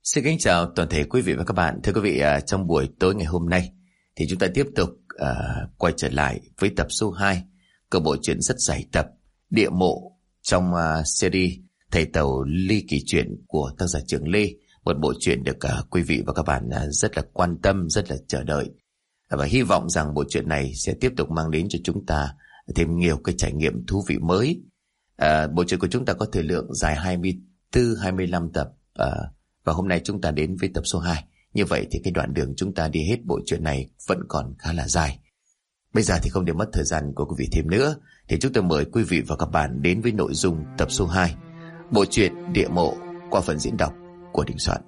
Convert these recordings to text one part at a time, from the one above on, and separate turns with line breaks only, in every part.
Xin kính chào toàn thể quý vị và các bạn. Thưa quý vị, trong buổi tối ngày hôm nay thì chúng ta tiếp tục quay trở lại với tập số 2 của bộ truyện rất dài tập Địa Mộ trong series Thầy Tàu Ly Kỳ Chuyện của tác giả Trường Lê. Một bộ truyện được quý vị và các bạn rất là quan tâm, rất là chờ đợi. Và hy vọng rằng bộ truyện này sẽ tiếp tục mang đến cho chúng ta thêm nhiều cái trải nghiệm thú vị mới. Bộ truyện của chúng ta có thời lượng dài 24-25 tập. Và hôm nay chúng ta đến với tập số 2. Như vậy thì cái đoạn đường chúng ta đi hết bộ truyện này vẫn còn khá là dài. Bây giờ thì không để mất thời gian của quý vị thêm nữa, thì chúng tôi mời quý vị và các bạn đến với nội dung tập số 2 bộ truyện Địa Mộ qua phần diễn đọc của Đình Soạn.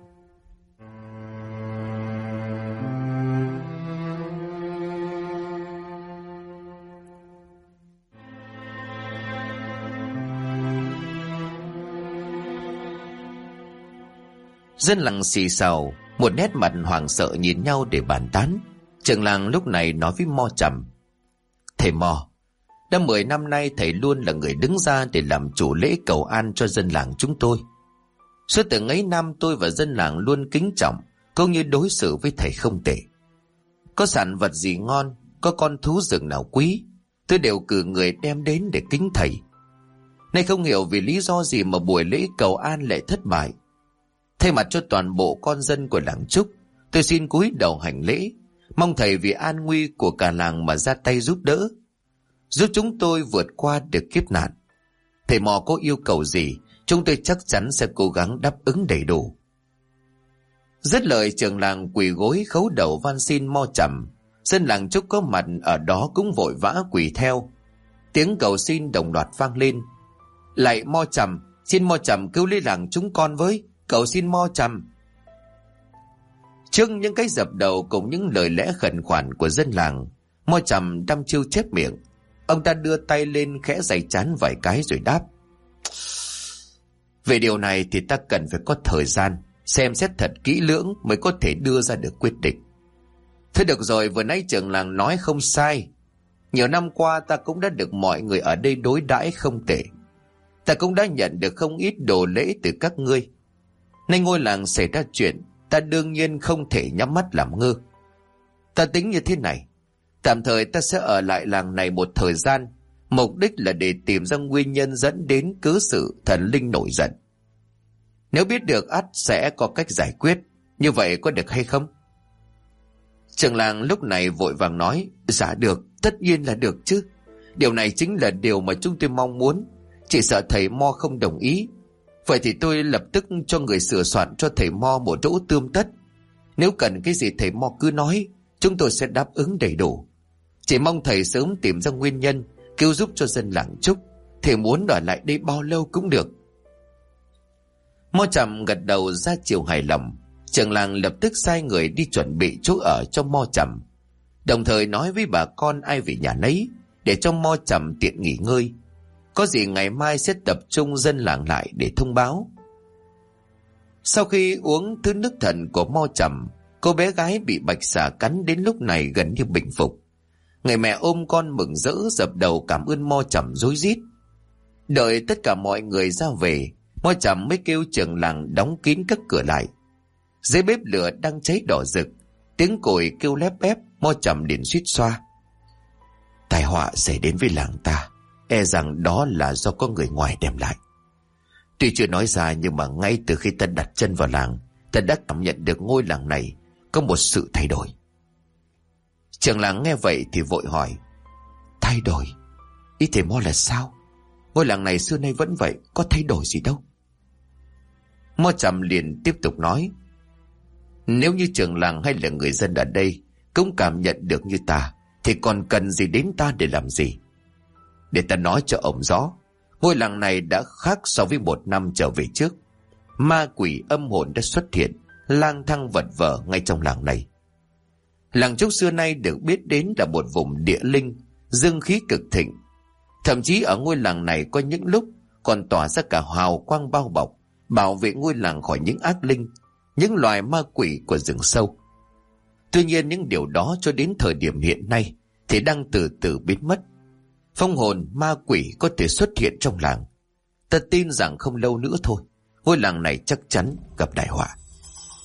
Dân làng xì xào, một nét mặt hoảng sợ nhìn nhau để bàn tán. Trưởng làng lúc này nói với Mo Trầm: "Thầy Mo, đã 10 năm nay thầy luôn là người đứng ra để làm chủ lễ cầu an cho dân làng chúng tôi. Suốt từng ấy năm tôi và dân làng luôn kính trọng cũng như đối xử với thầy không tệ. Có sản vật gì ngon, có con thú rừng nào quý, tôi đều cử người đem đến để kính thầy. Nay không hiểu vì lý do gì mà buổi lễ cầu an lại thất bại. Thay mặt cho toàn bộ con dân của làng Trúc, tôi xin cúi đầu hành lễ, mong thầy vì an nguy của cả làng mà ra tay giúp đỡ, giúp chúng tôi vượt qua được kiếp nạn. Thầy Mò có yêu cầu gì, chúng tôi chắc chắn sẽ cố gắng đáp ứng đầy đủ." Dứt lời, trưởng làng quỳ gối khấu đầu van xin Mo Trầm. Dân làng Trúc có mặt ở đó cũng vội vã quỳ theo. Tiếng cầu xin đồng loạt vang lên: "Lạy Mo Trầm, xin Mo Trầm cứu lấy làng chúng con với, cầu xin Mo Trầm." Trước những cái dập đầu cùng những lời lẽ khẩn khoản của dân làng, Mo Trầm đăm chiêu chép miệng. Ông ta đưa tay lên khẽ giày trán vài cái rồi đáp: "Về điều này thì ta cần phải có thời gian xem xét thật kỹ lưỡng mới có thể đưa ra được quyết định." "Thôi được rồi, vừa nãy trưởng làng nói không sai. Nhiều năm qua ta cũng đã được mọi người ở đây đối đãi không tệ. Ta cũng đã nhận được không ít đồ lễ từ các ngươi. Nay ngôi làng xảy ra chuyện, ta đương nhiên không thể nhắm mắt làm ngơ. Ta tính như thế này, tạm thời ta sẽ ở lại làng này một thời gian, mục đích là để tìm ra nguyên nhân dẫn đến cớ sự thần linh nổi giận. Nếu biết được ắt sẽ có cách giải quyết, như vậy có được hay không?" Trưởng làng lúc này vội vàng nói: "Dạ được, tất nhiên là được chứ. Điều này chính là điều mà chúng tôi mong muốn. Chỉ sợ thầy Mo không đồng ý. Vậy thì tôi lập tức cho người sửa soạn cho thầy Mo một chỗ tươm tất. Nếu cần cái gì thầy Mo cứ nói, chúng tôi sẽ đáp ứng đầy đủ. Chỉ mong thầy sớm tìm ra nguyên nhân, cứu giúp cho dân làng Trúc. Thầy muốn ở lại đây bao lâu cũng được." Mo Trầm gật đầu ra chiều hài lòng. Trưởng làng lập tức sai người đi chuẩn bị chỗ ở cho Mo Trầm, đồng thời nói với bà con ai về nhà nấy, để cho Mo Trầm tiện nghỉ ngơi. Có gì ngày mai sẽ tập trung dân làng lại để thông báo. Sau khi uống thứ nước thần của Mo Trầm, cô bé gái bị bạch xà cắn đến lúc này gần như bình phục. Người mẹ ôm con mừng rỡ dập đầu cảm ơn Mo Trầm rối rít. Đợi tất cả mọi người ra về, Mo Trầm mới kêu trưởng làng đóng kín các cửa lại. Dưới bếp lửa đang cháy đỏ rực, tiếng còi kêu lép bép, Mo Trầm liền suýt xoa: "Tai họa xảy đến với làng ta, e rằng đó là do có người ngoài đem lại. Tuy chưa nói ra, nhưng mà ngay từ khi ta đặt chân vào làng, ta đã cảm nhận được ngôi làng này có một sự thay đổi." Trưởng làng nghe vậy thì vội hỏi: "Thay đổi? Ý thầy Mo là sao? Ngôi làng này xưa nay vẫn vậy, có thay đổi gì đâu." Mo Trầm liền tiếp tục nói: "Nếu như trưởng làng hay là người dân ở đây cũng cảm nhận được như ta, thì còn cần gì đến ta để làm gì? Để ta nói cho ông rõ, ngôi làng này đã khác so với 1 năm trở về trước. Ma quỷ âm hồn đã xuất hiện, lang thang vật vờ ngay trong làng này. Làng Trúc xưa nay được biết đến là một vùng địa linh, dương khí cực thịnh. Thậm chí ở ngôi làng này có những lúc còn tỏa ra cả hào quang bao bọc, bảo vệ ngôi làng khỏi những ác linh, những loài ma quỷ của rừng sâu. Tuy nhiên những điều đó cho đến thời điểm hiện nay thì đang từ từ biến mất. Phong hồn ma quỷ có thể xuất hiện trong làng. Ta tin rằng không lâu nữa thôi, ngôi làng này chắc chắn gặp đại họa."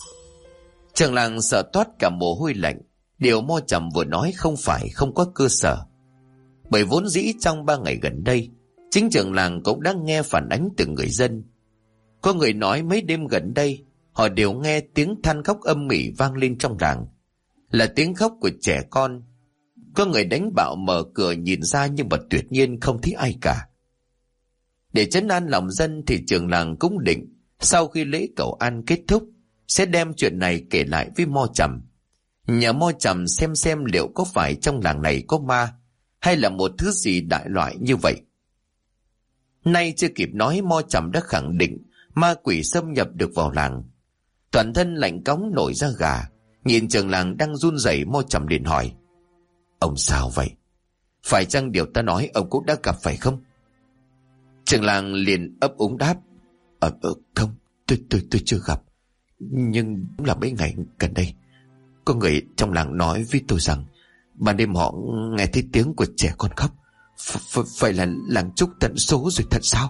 Trường làng sợ toát cả mồ hôi lạnh. Điều Mo Trầm vừa nói không phải không có cơ sở. Bởi vốn dĩ trong 3 ngày gần đây, chính trường làng cũng đã nghe phản ánh từ người dân. Có người nói mấy đêm gần đây họ đều nghe tiếng than khóc âm ỉ vang lên trong làng, là tiếng khóc của trẻ con. Có người đánh bạo mở cửa nhìn ra nhưng mà tuyệt nhiên không thấy ai cả. Để trấn an lòng dân thì trường làng cũng định sau khi lễ cầu an kết thúc sẽ đem chuyện này kể lại với Mo Trầm. Nhờ Mo Trầm xem liệu có phải trong làng này có ma hay là một thứ gì đại loại như vậy. Nay chưa kịp nói, Mo Trầm đã khẳng định ma quỷ xâm nhập được vào làng. Toàn thân lạnh cóng nổi da gà. Nhìn trường làng đang run rẩy, Mo Trầm liền hỏi: Ông sao vậy? Phải chăng điều ta nói ông cũng đã gặp phải không? Trường làng liền ấp úng đáp: Không, tôi chưa gặp. Nhưng là mấy ngày gần đây có người trong làng nói với tôi rằng ban đêm họ nghe thấy tiếng của trẻ con khóc. Phải là làng Trúc tận số rồi thật sao?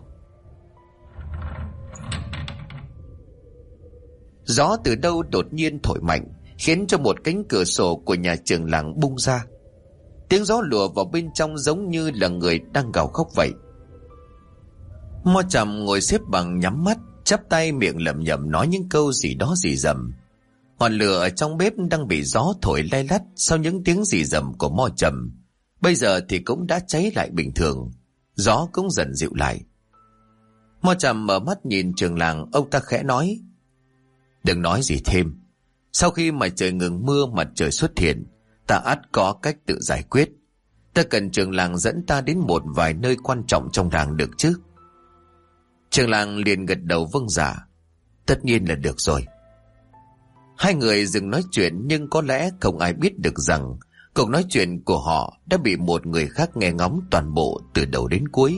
Gió từ đâu đột nhiên thổi mạnh, khiến cho một cánh cửa sổ của nhà trường làng bung ra. Tiếng gió lùa vào bên trong giống như là người đang gào khóc vậy. Mo Trầm ngồi xếp bằng nhắm mắt, chắp tay miệng lẩm nhẩm nói những câu gì đó rì rầm. Ngọn lửa ở trong bếp đang bị gió thổi lay lắt sau những tiếng rì rầm của Mo Trầm. Bây giờ thì cũng đã cháy lại bình thường, gió cũng dần dịu lại. Mo Trầm mở mắt nhìn trường làng, ông ta khẽ nói: Đừng nói gì thêm. Sau khi mà trời ngừng mưa, mặt trời xuất hiện, ta ắt có cách tự giải quyết. Ta cần trường làng dẫn ta đến một vài nơi quan trọng trong làng được chứ? Trường làng liền gật đầu vâng dạ. Tất nhiên là được rồi. Hai người dừng nói chuyện, nhưng có lẽ không ai biết được rằng cuộc nói chuyện của họ đã bị một người khác nghe ngóng toàn bộ từ đầu đến cuối.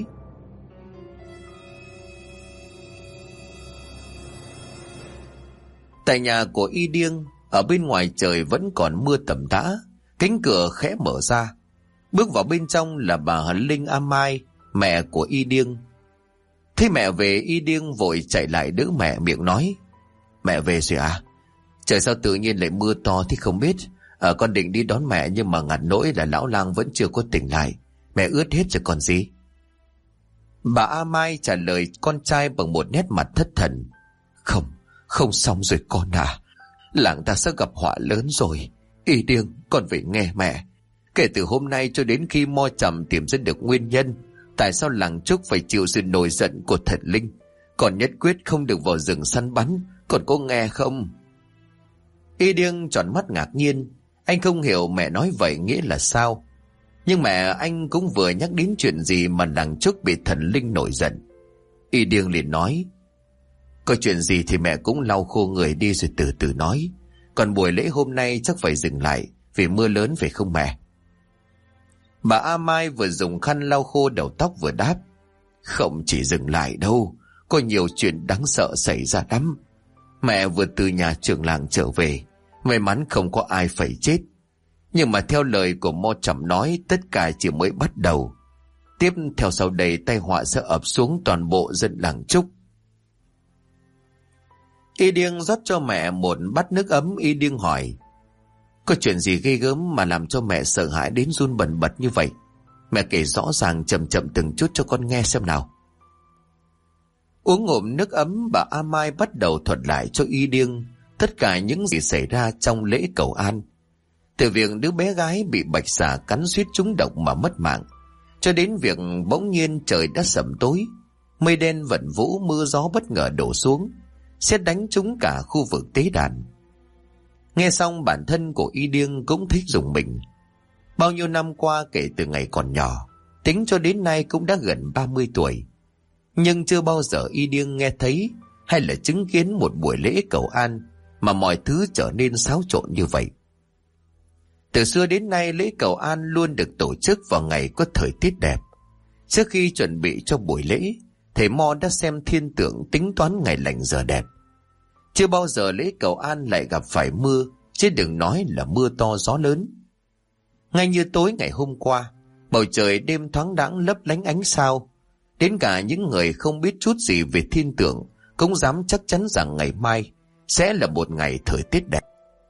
Tại nhà của Y Điêng, ở bên ngoài trời vẫn còn mưa tầm tã. Cánh cửa khẽ mở ra. Bước vào bên trong là bà Hân Linh A Mai, mẹ của Y Điêng. Thấy mẹ về, Y Điêng vội chạy lại đỡ mẹ, miệng nói: Mẹ về rồi à? Trời sao tự nhiên lại mưa to thì không biết. Con định đi đón mẹ nhưng mà ngặt nỗi là lão lang vẫn chưa có tỉnh lại. Mẹ ướt hết rồi còn gì. Bà A Mai trả lời con trai bằng một nét mặt thất thần: Không xong rồi con à. Làng ta sẽ gặp họa lớn rồi. Y Điêng, con phải nghe mẹ. Kể từ hôm nay cho đến khi Mo Trầm tìm ra được nguyên nhân tại sao làng Trúc phải chịu sự nổi giận của thần linh, con nhất quyết không được vào rừng săn bắn. Con có nghe không? Y Điêng tròn mắt ngạc nhiên. Anh không hiểu mẹ nói vậy nghĩa là sao. Nhưng mẹ anh cũng vừa nhắc đến chuyện gì mà làng Trúc bị thần linh nổi giận. Y Điêng liền nói: Có chuyện gì thì mẹ cũng lau khô người đi rồi từ từ nói. Còn buổi lễ hôm nay chắc phải dừng lại vì mưa lớn phải không mẹ? Bà A Mai vừa dùng khăn lau khô đầu tóc vừa đáp: Không chỉ dừng lại đâu, có nhiều chuyện đáng sợ xảy ra lắm. Mẹ vừa từ nhà trưởng làng trở về, may mắn không có ai phải chết. Nhưng mà theo lời của Mo Trầm nói, tất cả chỉ mới bắt đầu. Tiếp theo sau đây tai họa sẽ ập xuống toàn bộ dân làng Trúc. Y Điêng rót cho mẹ một bát nước ấm. Y Điêng hỏi: Có chuyện gì ghê gớm mà làm cho mẹ sợ hãi đến run bần bật như vậy? Mẹ kể rõ ràng chậm chậm từng chút cho con nghe xem nào. Uống ngụm nước ấm, bà A Mai bắt đầu thuật lại cho Y Điêng tất cả những gì xảy ra trong lễ cầu an. Từ việc đứa bé gái bị bạch xà cắn suýt trúng độc mà mất mạng, cho đến việc bỗng nhiên trời đã sẩm tối, mây đen vẩn vũ, mưa gió bất ngờ đổ xuống, sét đánh trúng cả khu vực tế đàn. Nghe xong bản thân của Y Điêng cũng thích rùng mình. Bao nhiêu năm qua kể từ ngày còn nhỏ, tính cho đến nay cũng đã gần 30 tuổi. Nhưng chưa bao giờ Y Điêng nghe thấy hay là chứng kiến một buổi lễ cầu an mà mọi thứ trở nên xáo trộn như vậy. Từ xưa đến nay, lễ cầu an luôn được tổ chức vào ngày có thời tiết đẹp. Trước khi chuẩn bị cho buổi lễ, thầy Mo đã xem thiên tượng tính toán ngày lành giờ đẹp. Chưa bao giờ lễ cầu an lại gặp phải mưa, chứ đừng nói là mưa to gió lớn. Ngay như tối ngày hôm qua, bầu trời đêm thoáng đãng lấp lánh ánh sao. Đến cả những người không biết chút gì về thiên tượng cũng dám chắc chắn rằng ngày mai sẽ là một ngày thời tiết đẹp.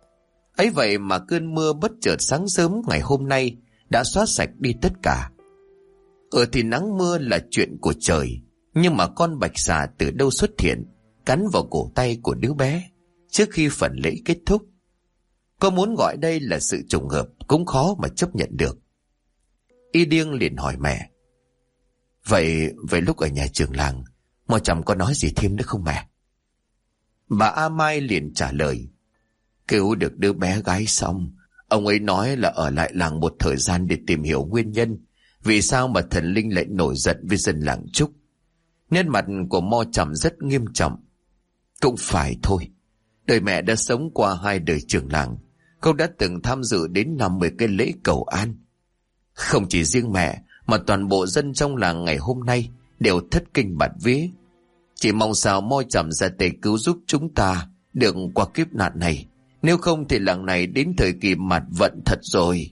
Ấy vậy mà cơn mưa bất chợt sáng sớm ngày hôm nay đã xóa sạch đi tất cả. Thì nắng mưa là chuyện của trời, nhưng mà con bạch xà từ đâu xuất hiện, cắn vào cổ tay của đứa bé trước khi phần lễ kết thúc. Có muốn gọi đây là sự trùng hợp cũng khó mà chấp nhận được. Y Điêng liền hỏi mẹ: Vậy lúc ở nhà trường làng, Mo Trầm có nói gì thêm nữa không mẹ? Bà A Mai liền trả lời: Cứu được đứa bé gái xong, ông ấy nói là ở lại làng một thời gian để tìm hiểu nguyên nhân vì sao mà thần linh lại nổi giận với dân làng Trúc. Nét mặt của Mo Trầm rất nghiêm trọng. Cũng phải thôi, đời mẹ đã sống qua 2 đời trưởng làng, không đã từng tham dự đến 50 cái lễ cầu an. Không chỉ riêng mẹ mà toàn bộ dân trong làng ngày hôm nay đều thất kinh bạt vía. Chỉ mong sao Mo Trầm ra tay cứu giúp chúng ta được qua kiếp nạn này, nếu không thì làng này đến thời kỳ mạt vận thật rồi.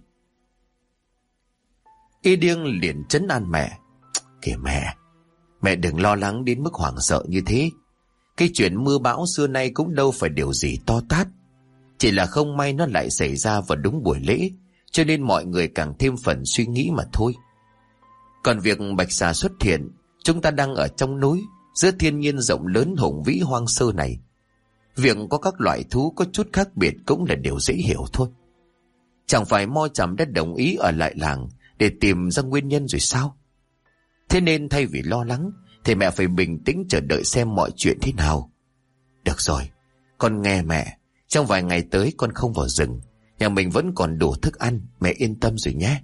Y Điêng liền trấn an mẹ: Kìa mẹ đừng lo lắng đến mức hoảng sợ như thế. Cái chuyện mưa bão xưa nay cũng đâu phải điều gì to tát, chỉ là không may nó lại xảy ra vào đúng buổi lễ, cho nên mọi người càng thêm phần suy nghĩ mà thôi. Còn việc bạch xà xuất hiện, chúng ta đang ở trong núi, giữa thiên nhiên rộng lớn hùng vĩ hoang sơ này. Việc có các loại thú có chút khác biệt cũng là điều dễ hiểu thôi. Chẳng phải Mo Trầm đã đồng ý ở lại làng để tìm ra nguyên nhân rồi sao? Thế nên thay vì lo lắng thì mẹ phải bình tĩnh chờ đợi xem mọi chuyện thế nào. Được rồi, con nghe mẹ, trong vài ngày tới con không vào rừng, nhà mình vẫn còn đủ thức ăn, mẹ yên tâm rồi nhé.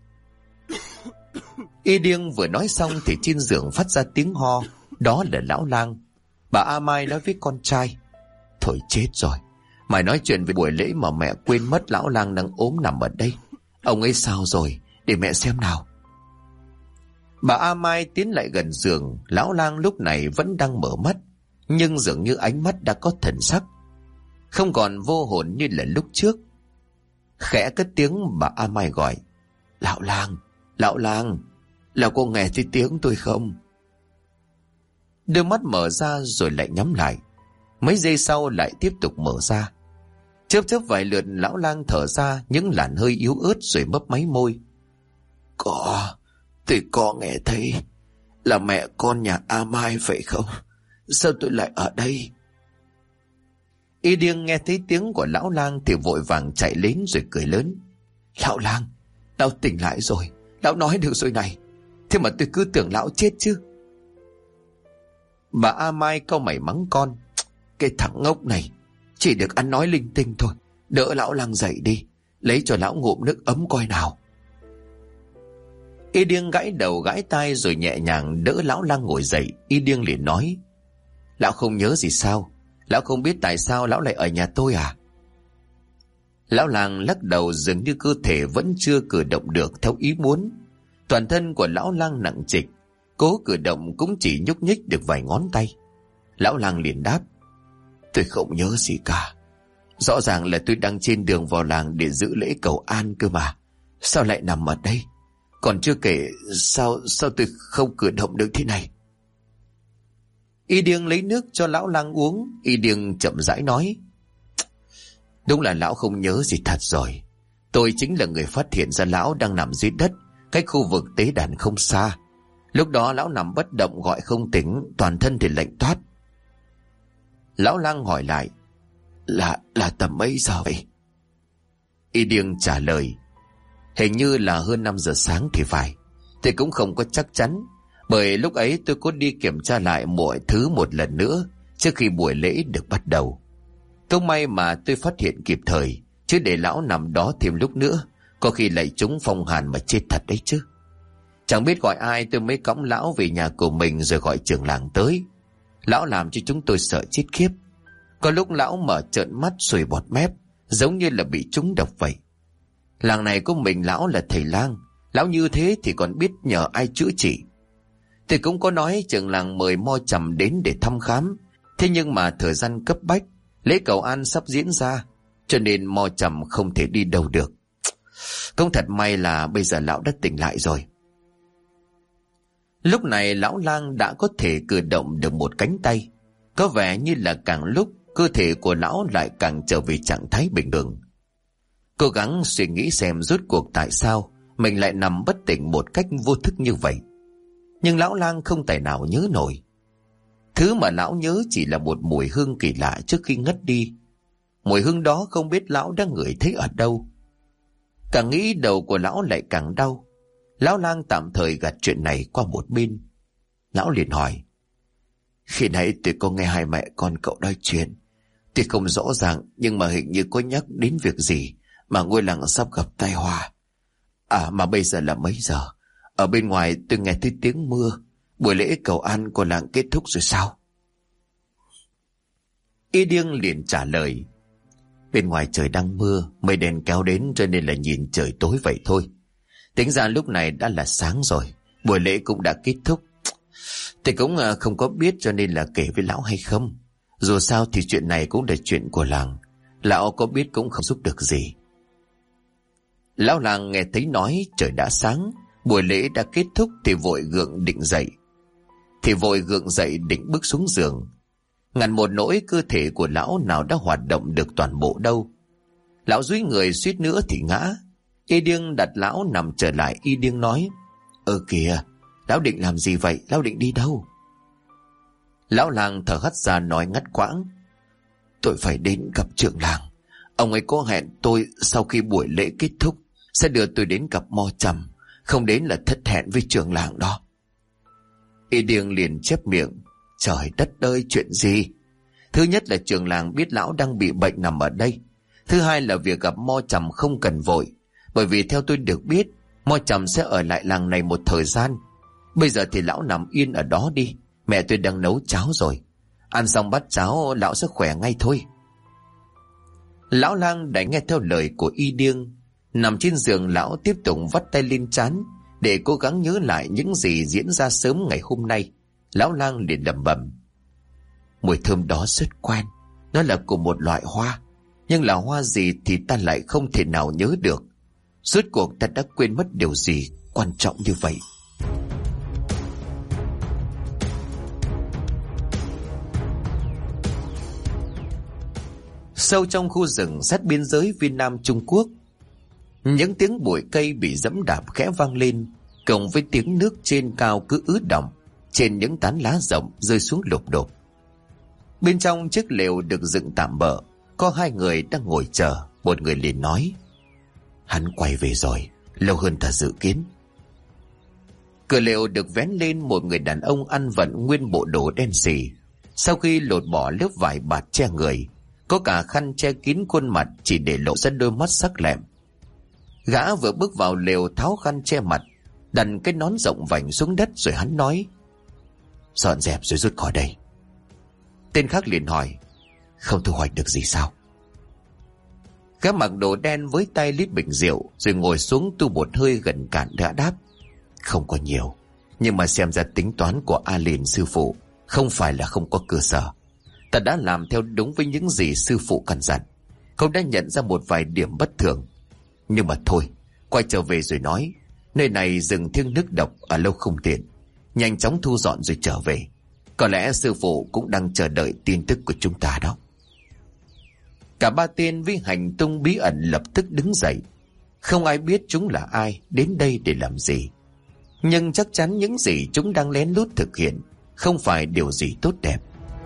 Y Điêng vừa nói xong thì trên giường phát ra tiếng ho, đó là lão lang. Bà A Mai nói với con trai: Thôi chết rồi, mày nói chuyện về buổi lễ mà mẹ quên mất lão lang đang ốm nằm ở đây. Ông ấy sao rồi, để mẹ xem nào. Bà A Mai tiến lại gần giường. Lão lang lúc này vẫn đang mở mắt, nhưng dường như ánh mắt đã có thần sắc, không còn vô hồn như là lúc trước. Khẽ cất tiếng bà A Mai gọi: Lão lang, là cô nghe thấy tiếng tôi không? Đôi mắt mở ra rồi lại nhắm lại, mấy giây sau lại tiếp tục mở ra. Chớp vài lượt, lão lang thở ra những làn hơi yếu ớt rồi mấp máy môi: Tôi có nghe thấy, là mẹ con nhà A Mai phải không? Sao tôi lại ở đây? Y Điêng nghe thấy tiếng của lão lang thì vội vàng chạy đến rồi cười lớn: Lão lang, lão tỉnh lại rồi, lão nói được rồi này. Thế mà tôi cứ tưởng lão chết chứ. Bà A Mai cau mày mắng con: Cái thằng ngốc này, chỉ được ăn nói linh tinh thôi. Đỡ lão lang dậy đi, lấy cho lão ngụm nước ấm coi nào. Y Điêng gãi đầu gãi tai rồi nhẹ nhàng đỡ lão lang ngồi dậy. Y Điêng liền nói: Lão không nhớ gì sao? Lão không biết tại sao lão lại ở nhà tôi à? Lão lang lắc đầu, dường như cơ thể vẫn chưa cử động được theo ý muốn. Toàn thân của lão lang nặng trịch, cố cử động cũng chỉ nhúc nhích được vài ngón tay. Lão lang liền đáp: Tôi không nhớ gì cả. Rõ ràng là tôi đang trên đường vào làng để giữ lễ cầu an cơ mà. Sao lại nằm ở đây? Còn chưa kể sao tôi không cử động được thế này. Y Điêng lấy nước cho lão lang uống. Y Điêng chậm rãi nói: Đúng là lão không nhớ gì thật rồi. Tôi chính là người phát hiện ra lão đang nằm dưới đất, cách khu vực tế đàn không xa. Lúc đó lão nằm bất động gọi không tỉnh, toàn thân thì lạnh toát. Lão lang hỏi lại: Là tầm mấy giờ vậy? Y Điêng trả lời: Hình như là hơn 5 giờ sáng thì phải. Tôi cũng không có chắc chắn, bởi lúc ấy tôi có đi kiểm tra lại mọi thứ một lần nữa trước khi buổi lễ được bắt đầu. Không may mà tôi phát hiện kịp thời, chứ để lão nằm đó thêm lúc nữa, có khi lại trúng phong hàn mà chết thật đấy chứ. Chẳng biết gọi ai tôi mới cõng lão về nhà của mình rồi gọi trưởng làng tới. Lão làm cho chúng tôi sợ chết khiếp. Có lúc lão mở trợn mắt sùi bọt mép, giống như là bị trúng độc vậy. Làng này có mình lão là thầy lang, lão như thế thì còn biết nhờ ai chữa trị. Thì cũng có nói trưởng làng mời Mo Trầm đến để thăm khám, thế nhưng mà thời gian cấp bách, lễ cầu an sắp diễn ra, cho nên Mo Trầm không thể đi đâu được. Cũng thật may là bây giờ lão đã tỉnh lại rồi. Lúc này lão lang đã có thể cử động được một cánh tay. Có vẻ như là càng lúc cơ thể của lão lại càng trở về trạng thái bình thường. Cố gắng suy nghĩ xem rốt cuộc tại sao mình lại nằm bất tỉnh một cách vô thức như vậy. Nhưng lão lang không tài nào nhớ nổi. Thứ mà lão nhớ chỉ là một mùi hương kỳ lạ trước khi ngất đi. Mùi hương đó không biết lão đã ngửi thấy ở đâu. Càng nghĩ đầu của lão lại càng đau. Lão lang tạm thời gạt chuyện này qua một bên. Lão liền hỏi: khi nãy tôi có nghe hai mẹ con cậu nói chuyện. Tuy không rõ ràng nhưng mà hình như có nhắc đến việc gì mà ngôi làng sắp gặp tai họa. À mà bây giờ là mấy giờ? Ở bên ngoài tôi nghe thấy tiếng mưa. Buổi lễ cầu an của làng kết thúc rồi sao? Y Điêng liền trả lời: bên ngoài trời đang mưa, mây đen kéo đến cho nên là nhìn trời tối vậy thôi. Tính ra lúc này đã là sáng rồi, buổi lễ cũng đã kết thúc. Tôi cũng không có biết cho nên là kể với lão hay không. Dù sao thì chuyện này cũng là chuyện của làng. Lão có biết cũng không giúp được gì. Lão làng nghe thấy nói trời đã sáng, buổi lễ đã kết thúc thì vội gượng dậy định bước xuống giường. Ngàn một nỗi cơ thể của lão nào đã hoạt động được toàn bộ đâu. Lão dúi người suýt nữa thì ngã. Y Điêng đặt lão nằm trở lại. Y Điêng nói: kìa, lão định làm gì vậy? Lão định đi đâu? Lão làng thở hắt ra nói ngắt quãng: tôi phải đến gặp trưởng làng. Ông ấy có hẹn tôi sau khi buổi lễ kết thúc sẽ đưa tôi đến gặp Mo Trầm. Không đến là thất hẹn với trưởng làng đó. Y Điêng liền chép miệng: trời đất ơi, chuyện gì? Thứ nhất là trưởng làng biết lão đang bị bệnh nằm ở đây. Thứ hai là việc gặp Mo Trầm không cần vội, bởi vì theo tôi được biết Mo Trầm sẽ ở lại làng này một thời gian. Bây giờ thì lão nằm yên ở đó đi. Mẹ tôi đang nấu cháo rồi. Ăn xong bát cháo lão sẽ khỏe ngay thôi. Lão lang đã nghe theo lời của Y Điêng. Nằm trên giường, lão tiếp tục vắt tay lên trán để cố gắng nhớ lại những gì diễn ra sớm ngày hôm nay. Lão lang liền lẩm bẩm: mùi thơm đó rất quen. Nó là của một loại hoa, nhưng là hoa gì thì ta lại không thể nào nhớ được. Rốt cuộc ta đã quên mất điều gì quan trọng như vậy. Sâu trong khu rừng sát biên giới Việt Nam Trung Quốc, những tiếng bụi cây bị giẫm đạp khẽ vang lên, cộng với tiếng nước trên cao cứ ứ đọng trên những tán lá rộng rơi xuống lục đục. Bên trong chiếc lều được dựng tạm bợ, có hai người đang ngồi chờ. Một người liền nói: hắn quay về rồi, lâu hơn ta dự kiến. Cửa lều được vén lên, một người đàn ông ăn vận nguyên bộ đồ đen xì. Sau khi lột bỏ lớp vải bạt che người, có cả khăn che kín khuôn mặt chỉ để lộ ra đôi mắt sắc lẹm. Gã vừa bước vào lều tháo khăn che mặt, đặt cái nón rộng vành xuống đất rồi hắn nói: dọn dẹp rồi rút khỏi đây. Tên khác liền hỏi: không thu hoạch được gì sao? Gã mặc đồ đen với tay lít bình rượu rồi ngồi xuống tu một hơi gần cạn đã đáp: không có nhiều, nhưng mà xem ra tính toán của A Liền sư phụ không phải là không có cơ sở. Ta đã làm theo đúng với những gì sư phụ căn dặn, không đã nhận ra một vài điểm bất thường. Nhưng mà thôi, quay trở về rồi nói. Nơi này rừng thiêng nước độc, ở lâu không tiện. Nhanh chóng thu dọn rồi trở về. Có lẽ sư phụ cũng đang chờ đợi tin tức của chúng ta đó. Cả ba tên với hành tung bí ẩn lập tức đứng dậy. Không ai biết chúng là ai, đến đây để làm gì. Nhưng chắc chắn những gì chúng đang lén lút thực hiện không phải điều gì tốt đẹp.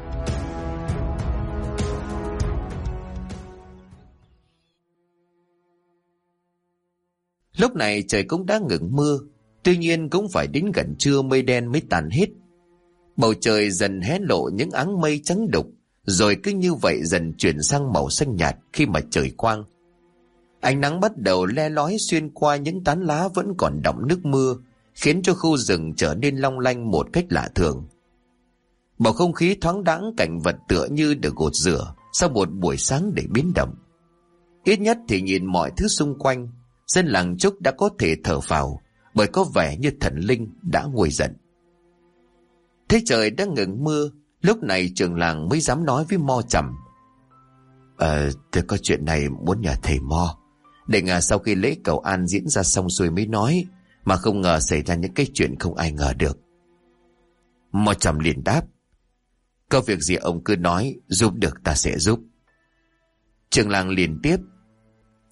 Lúc này trời cũng đã ngừng mưa, tuy nhiên cũng phải đến gần trưa mây đen mới tàn hết. Bầu trời dần hé lộ những áng mây trắng đục, rồi cứ như vậy dần chuyển sang màu xanh nhạt khi mà trời quang. Ánh nắng bắt đầu le lói xuyên qua những tán lá vẫn còn đọng nước mưa, khiến cho khu rừng trở nên long lanh một cách lạ thường. Bầu không khí thoáng đãng, cảnh vật tựa như được gột rửa sau một buổi sáng để biến động. Ít nhất thì nhìn mọi thứ xung quanh, dân làng Trúc đã có thể thở phào, bởi có vẻ như thần linh đã nguôi giận. Thế trời đã ngừng mưa, lúc này trưởng làng mới dám nói với Mo Trầm: tôi có chuyện này muốn nhờ thầy Mo. Định sau khi lễ cầu an diễn ra xong xuôi mới nói, mà không ngờ xảy ra những cái chuyện không ai ngờ được. Mo Trầm liền đáp: có việc gì ông cứ nói, giúp được ta sẽ giúp. Trưởng làng liền tiếp: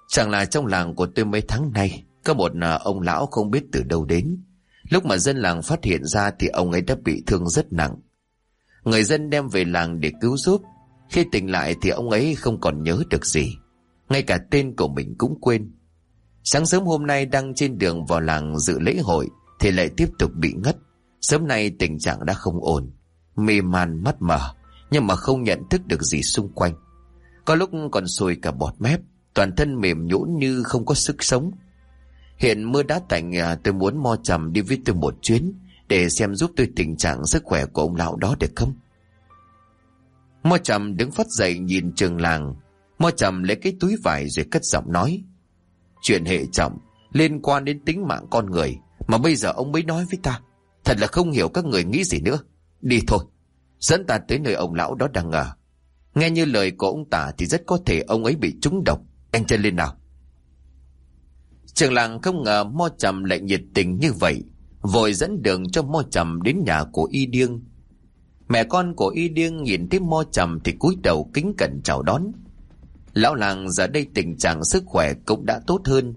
Chẳng là trong làng của tôi mấy tháng nay có một ông lão không biết từ đâu đến. Lúc mà dân làng phát hiện ra thì ông ấy đã bị thương rất nặng. Người dân đem về làng để cứu giúp. Khi tỉnh lại thì ông ấy không còn nhớ được gì, ngay cả tên của mình cũng quên. Sáng sớm hôm nay đang trên đường vào làng dự lễ hội thì lại tiếp tục bị ngất. Sớm nay tình trạng đã không ổn, mê man mắt mở, nhưng mà không nhận thức được gì xung quanh. Có lúc còn sùi cả bọt mép, toàn thân mềm nhũn như không có sức sống. Hiện mưa đã tạnh, tôi muốn Mo Trầm đi với tôi một chuyến để xem giúp tôi tình trạng sức khỏe của ông lão đó được không? Mo Trầm đứng phắt dậy nhìn trường làng. Mo Trầm lấy cái túi vải rồi cất giọng nói: chuyện hệ trọng, liên quan đến tính mạng con người mà bây giờ ông mới nói với ta. Thật là không hiểu các người nghĩ gì nữa. Đi thôi, dẫn ta tới nơi ông lão đó đang ở. Nghe như lời của ông tả thì rất có thể ông ấy bị trúng độc. Anh chân lên nào. Trường làng không ngờ Mo Trầm lại nhiệt tình như vậy, vội dẫn đường cho Mo Trầm đến nhà của Y Điêng. Mẹ con của Y Điêng nhìn thấy Mo Trầm thì cúi đầu kính cẩn chào đón. Lão làng giờ đây tình trạng sức khỏe cũng đã tốt hơn.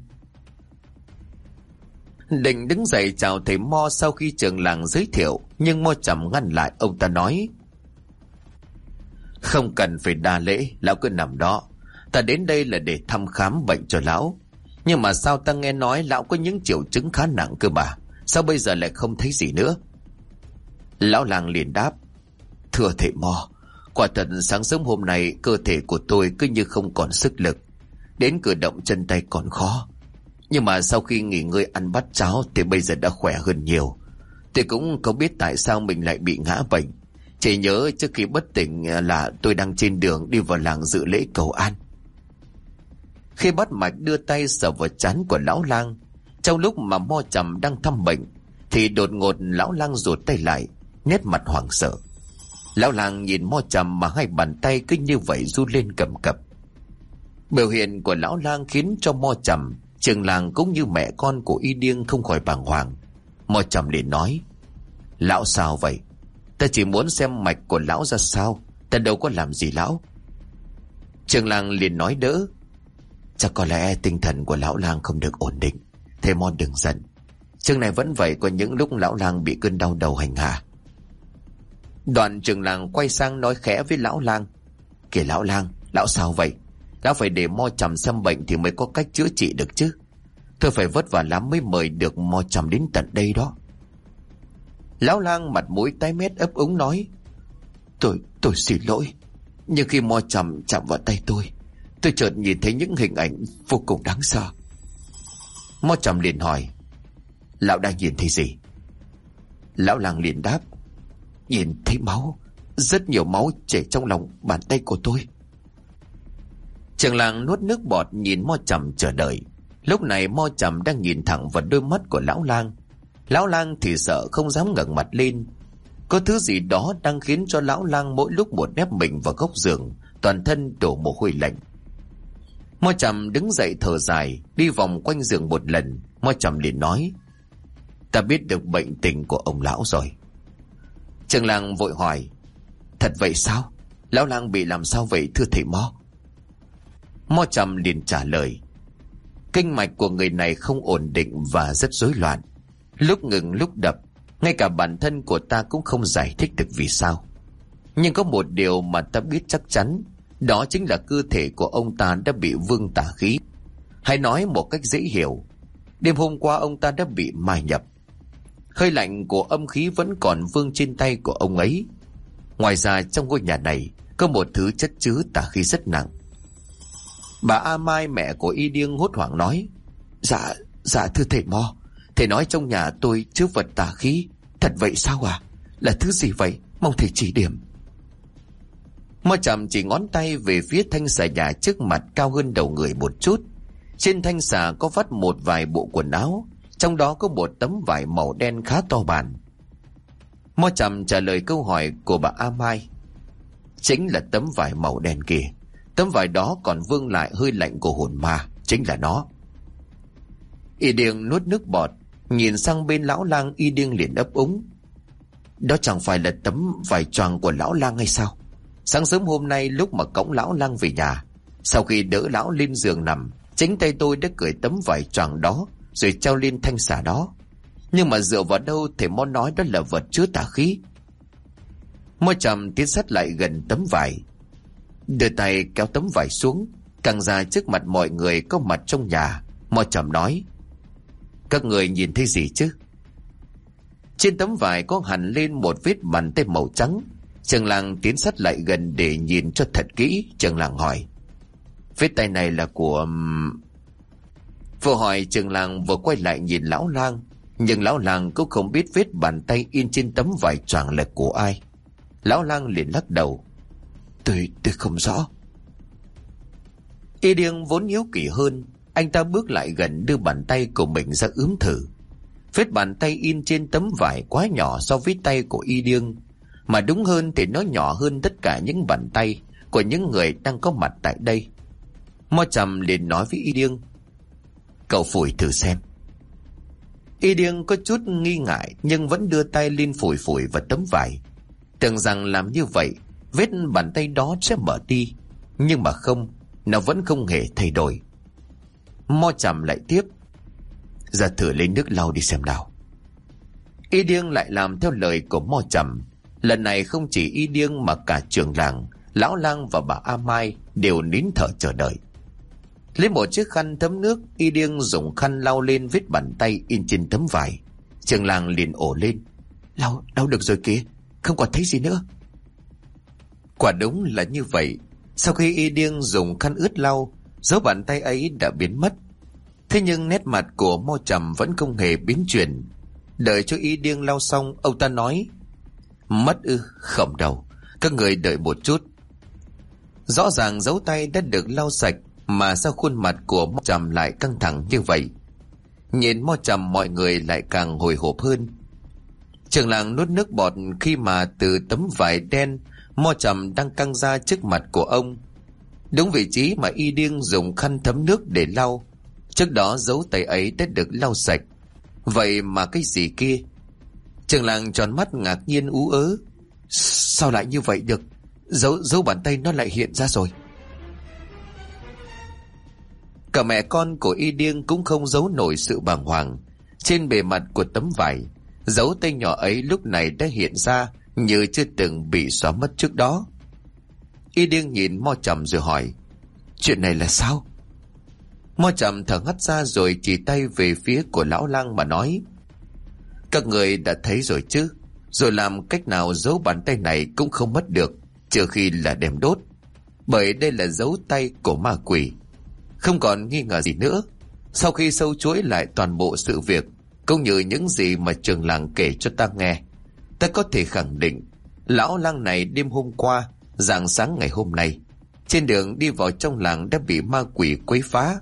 Định đứng dậy chào thầy Mo sau khi trường làng giới thiệu, nhưng Mo Trầm ngăn lại ông ta nói: không cần phải đa lễ, lão cứ nằm đó. Ta đến đây là để thăm khám bệnh cho lão. Nhưng mà sao ta nghe nói lão có những triệu chứng khá nặng cơ mà, sao bây giờ lại không thấy gì nữa? Lão làng liền đáp: thưa thầy Mo, quả thật sáng sớm hôm nay cơ thể của tôi cứ như không còn sức lực, đến cử động chân tay còn khó. Nhưng mà sau khi nghỉ ngơi ăn bát cháo thì bây giờ đã khỏe hơn nhiều. Tôi cũng không biết tại sao mình lại bị ngã bệnh, chỉ nhớ trước khi bất tỉnh là tôi đang trên đường đi vào làng dự lễ cầu an. Khi bắt mạch đưa tay sờ vào trán của lão lang, trong lúc mà Mo Trầm đang thăm bệnh thì đột ngột lão lang rụt tay lại, nét mặt hoảng sợ. Lão lang nhìn Mo Trầm mà hai bàn tay cứ như vậy run lên cầm cập. Biểu hiện của lão lang khiến cho Mo Trầm, trường làng cũng như mẹ con của Y Điêng không khỏi bàng hoàng. Mo Trầm liền nói: lão sao vậy? Ta chỉ muốn xem mạch của lão ra sao, ta đâu có làm gì lão. Trường làng liền nói đỡ: chắc có lẽ tinh thần của lão lang không được ổn định. Thầy Mo đừng giận, chương này vẫn vậy, có những lúc lão lang bị cơn đau đầu hành hạ. Đoạn trường làng quay sang nói khẽ với lão lang: kìa lão lang, lão sao vậy? Lão phải để Mo Trầm xem bệnh thì mới có cách chữa trị được chứ. Tôi phải vất vả lắm mới mời được Mo Trầm đến tận đây đó. Lão lang mặt mũi tái mét ấp úng nói: Tôi xin lỗi, nhưng khi Mo Trầm chạm vào tay tôi chợt nhìn thấy những hình ảnh vô cùng đáng sợ. Mo Trầm liền hỏi: lão đang nhìn thấy gì? Lão lang liền đáp: nhìn thấy máu, rất nhiều máu chảy trong lòng bàn tay của tôi. Trường làng nuốt nước bọt nhìn Mo Trầm chờ đợi. Lúc này Mo Trầm đang nhìn thẳng vào đôi mắt của lão lang. Lão lang thì sợ không dám ngẩng mặt lên. Có thứ gì đó đang khiến cho lão lang mỗi lúc một nép mình vào góc giường, toàn thân đổ mồ hôi lạnh. Mo Trầm đứng dậy thở dài, đi vòng quanh giường một lần. Mo Trầm liền nói: ta biết được bệnh tình của ông lão rồi. Trường làng vội hỏi: thật vậy sao? Lão lang bị làm sao vậy thưa thầy Mo? Mo Trầm liền trả lời: kinh mạch của người này không ổn định và rất rối loạn, lúc ngừng lúc đập, ngay cả bản thân của ta cũng không giải thích được vì sao. Nhưng có một điều mà ta biết chắc chắn, đó chính là cơ thể của ông ta đã bị vương tà khí. Hay nói một cách dễ hiểu, đêm hôm qua ông ta đã bị mai nhập. Hơi lạnh của âm khí vẫn còn vương trên tay của ông ấy. Ngoài ra trong ngôi nhà này có một thứ chất chứa tà khí rất nặng. Bà A Mai, mẹ của Y Điêng, hốt hoảng nói: Dạ thưa thầy Mo, thầy nói trong nhà tôi chứa vật tà khí. Thật vậy sao à? Là thứ gì vậy? Mong thầy chỉ điểm. Mo Trầm chỉ ngón tay về phía thanh xà nhà trước mặt cao hơn đầu người một chút. Trên thanh xà có vắt một vài bộ quần áo, trong đó có một tấm vải màu đen khá to bản. Mo Trầm trả lời câu hỏi của bà A Mai: chính là tấm vải màu đen kia. Tấm vải đó còn vương lại hơi lạnh của hồn ma, chính là nó. Y Điêng nuốt nước bọt, nhìn sang bên lão lang. Y Điêng liền ấp úng: đó chẳng phải là tấm vải choàng của lão lang hay sao? Sáng sớm hôm nay lúc mà cõng lão lang về nhà, sau khi đỡ lão lên giường nằm Chính tay tôi đã cởi tấm vải choàng đó rồi treo lên thanh xà đó. Nhưng mà dựa vào đâu thầy Mo nói đó là vật chứa tà khí? Mo Trầm tiến sát lại gần tấm vải, đưa tay kéo tấm vải xuống, căng ra trước mặt mọi người có mặt trong nhà. Mo Trầm nói: các người nhìn thấy gì chứ? Trên tấm vải có hằn lên một vết bàn tay màu trắng. Trường làng tiến sát lại gần để nhìn cho thật kỹ. Trường làng hỏi: vết tay này là của... Vừa hỏi trường làng vừa quay lại nhìn lão lang, nhưng lão lang cũng không biết vết bàn tay in trên tấm vải choàng là của ai. Lão lang liền lắc đầu: Tôi không rõ. Y Điêng vốn hiếu kỳ hơn, anh ta bước lại gần đưa bàn tay của mình ra ướm thử. Vết bàn tay in trên tấm vải quá nhỏ so với tay của Y Điêng, mà đúng hơn thì nó nhỏ hơn tất cả những bàn tay của những người đang có mặt tại đây. Mo Trầm liền nói với Y Điêng: cậu phủi thử xem. Y Điêng có chút nghi ngại nhưng vẫn đưa tay lên phủi vào tấm vải, tưởng rằng làm như vậy vết bàn tay đó sẽ mở đi, nhưng mà không, nó vẫn không hề thay đổi. Mo Trầm lại tiếp: ra thử lấy nước lau đi xem nào. Y Điêng lại làm theo lời của Mo Trầm. Lần này không chỉ Y Điêng mà cả trường làng, lão lang và bà A Mai đều nín thở chờ đợi. Lấy một chiếc khăn thấm nước, Y Điêng dùng khăn lau lên vết bàn tay in trên tấm vải. Trường làng liền ổ lên: lau được rồi kìa, không còn thấy gì nữa. Quả đúng là như vậy. Sau khi Y Điêng dùng khăn ướt lau, dấu bàn tay ấy đã biến mất. Thế nhưng nét mặt của Mo Trầm vẫn không hề biến chuyển. Đợi cho Y Điêng lau xong, ông ta nói: mất ư? Không đâu, các người đợi một chút. Rõ ràng dấu tay đã được lau sạch, mà sao khuôn mặt của Mo Trầm lại căng thẳng như vậy? Nhìn Mo Trầm, mọi người lại càng hồi hộp hơn. Trường làng nuốt nước bọt khi mà từ tấm vải đen Mo Trầm đang căng ra trước mặt của ông, đúng vị trí mà Y Điêng dùng khăn thấm nước để lau. Trước đó dấu tay ấy đã được lau sạch. Vậy mà cái gì kia? Trường làng tròn mắt ngạc nhiên ú ớ: sao lại như vậy được? Dấu bàn tay nó lại hiện ra rồi. Cả mẹ con của Y Điêng cũng không giấu nổi sự bàng hoàng. Trên bề mặt của tấm vải, dấu tay nhỏ ấy lúc này đã hiện ra như chưa từng bị xóa mất trước đó. Y Điêng nhìn Mo Trầm rồi hỏi: chuyện này là sao? Mo Trầm thở hắt ra rồi chỉ tay về phía của lão lang mà nói: các người đã thấy rồi chứ? Rồi làm cách nào dấu bàn tay này cũng không mất được, trừ khi là đem đốt. Bởi đây là dấu tay của ma quỷ. Không còn nghi ngờ gì nữa. Sau khi sâu chuỗi lại toàn bộ sự việc, cũng như những gì mà trường làng kể cho ta nghe, ta có thể khẳng định lão lang này đêm hôm qua, rạng sáng ngày hôm nay, trên đường đi vào trong làng đã bị ma quỷ quấy phá.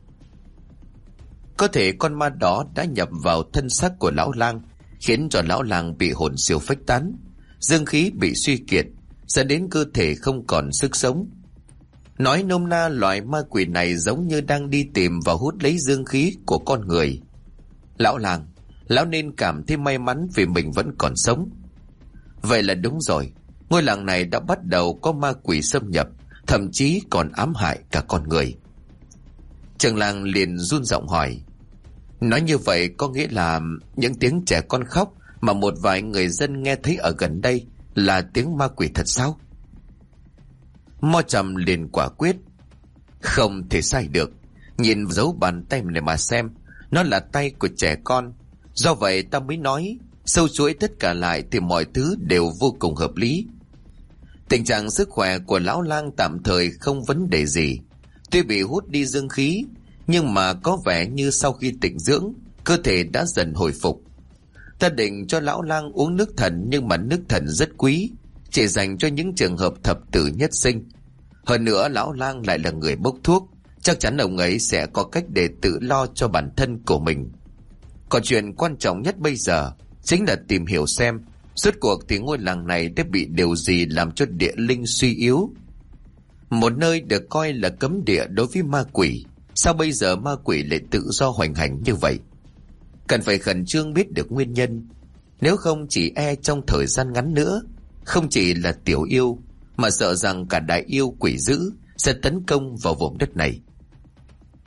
Có thể con ma đó đã nhập vào thân xác của lão lang, khiến cho lão lang bị hồn siêu phách tán, dương khí bị suy kiệt, dẫn đến cơ thể không còn sức sống. Nói nôm na, loài ma quỷ này giống như đang đi tìm và hút lấy dương khí của con người. Lão lang, lão nên cảm thấy may mắn vì mình vẫn còn sống. Vậy là đúng rồi, ngôi làng này đã bắt đầu có ma quỷ xâm nhập, thậm chí còn ám hại cả con người. Trường làng liền run giọng hỏi: nói như vậy có nghĩa là những tiếng trẻ con khóc mà một vài người dân nghe thấy ở gần đây là tiếng ma quỷ thật sao? Mo Trầm liền quả quyết: không thể sai được. Nhìn dấu bàn tay này mà xem, nó là tay của trẻ con. Do vậy ta mới nói, sâu chuỗi tất cả lại thì mọi thứ đều vô cùng hợp lý. Tình trạng sức khỏe của lão lang tạm thời không vấn đề gì. Tuy bị hút đi dương khí, nhưng mà có vẻ như sau khi tịnh dưỡng, cơ thể đã dần hồi phục. Ta định cho lão lang uống nước thần, nhưng mà nước thần rất quý, chỉ dành cho những trường hợp thập tử nhất sinh. Hơn nữa lão lang lại là người bốc thuốc, chắc chắn ông ấy sẽ có cách để tự lo cho bản thân của mình. Còn chuyện quan trọng nhất bây giờ chính là tìm hiểu xem rốt cuộc thì ngôi làng này đã bị điều gì làm cho địa linh suy yếu. Một nơi được coi là cấm địa đối với ma quỷ, sao bây giờ ma quỷ lại tự do hoành hành như vậy? Cần phải khẩn trương biết được nguyên nhân, nếu không chỉ e trong thời gian ngắn nữa, không chỉ là tiểu yêu mà sợ rằng cả đại yêu quỷ dữ sẽ tấn công vào vùng đất này.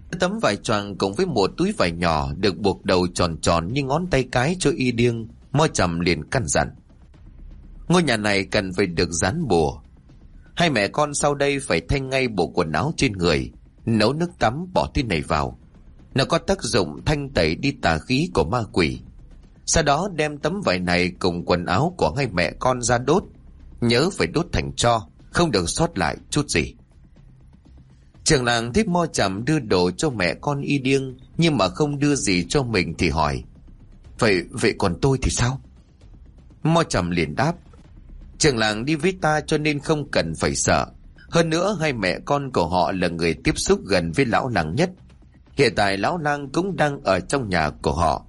Tấm vải choàng cùng với một túi vải nhỏ được buộc đầu tròn tròn như ngón tay cái cho y điêng, Mo Trầm liền căn dặn: ngôi nhà này cần phải được dán bùa. Hai mẹ con sau đây phải thay ngay bộ quần áo trên người, nấu nước tắm bỏ thứ này vào. Nó có tác dụng thanh tẩy đi tà khí của ma quỷ. Sau đó đem tấm vải này cùng quần áo của hai mẹ con ra đốt. Nhớ phải đốt thành tro, không được sót lại chút gì. Trưởng làng thấy Mo Trầm đưa đồ cho mẹ con y điêng nhưng mà không đưa gì cho mình thì hỏi: Vậy còn tôi thì sao? Mo Trầm liền đáp: trưởng làng đi với ta cho nên không cần phải sợ. Hơn nữa hai mẹ con của họ là người tiếp xúc gần với lão làng nhất. Hiện tại lão lang cũng đang ở trong nhà của họ.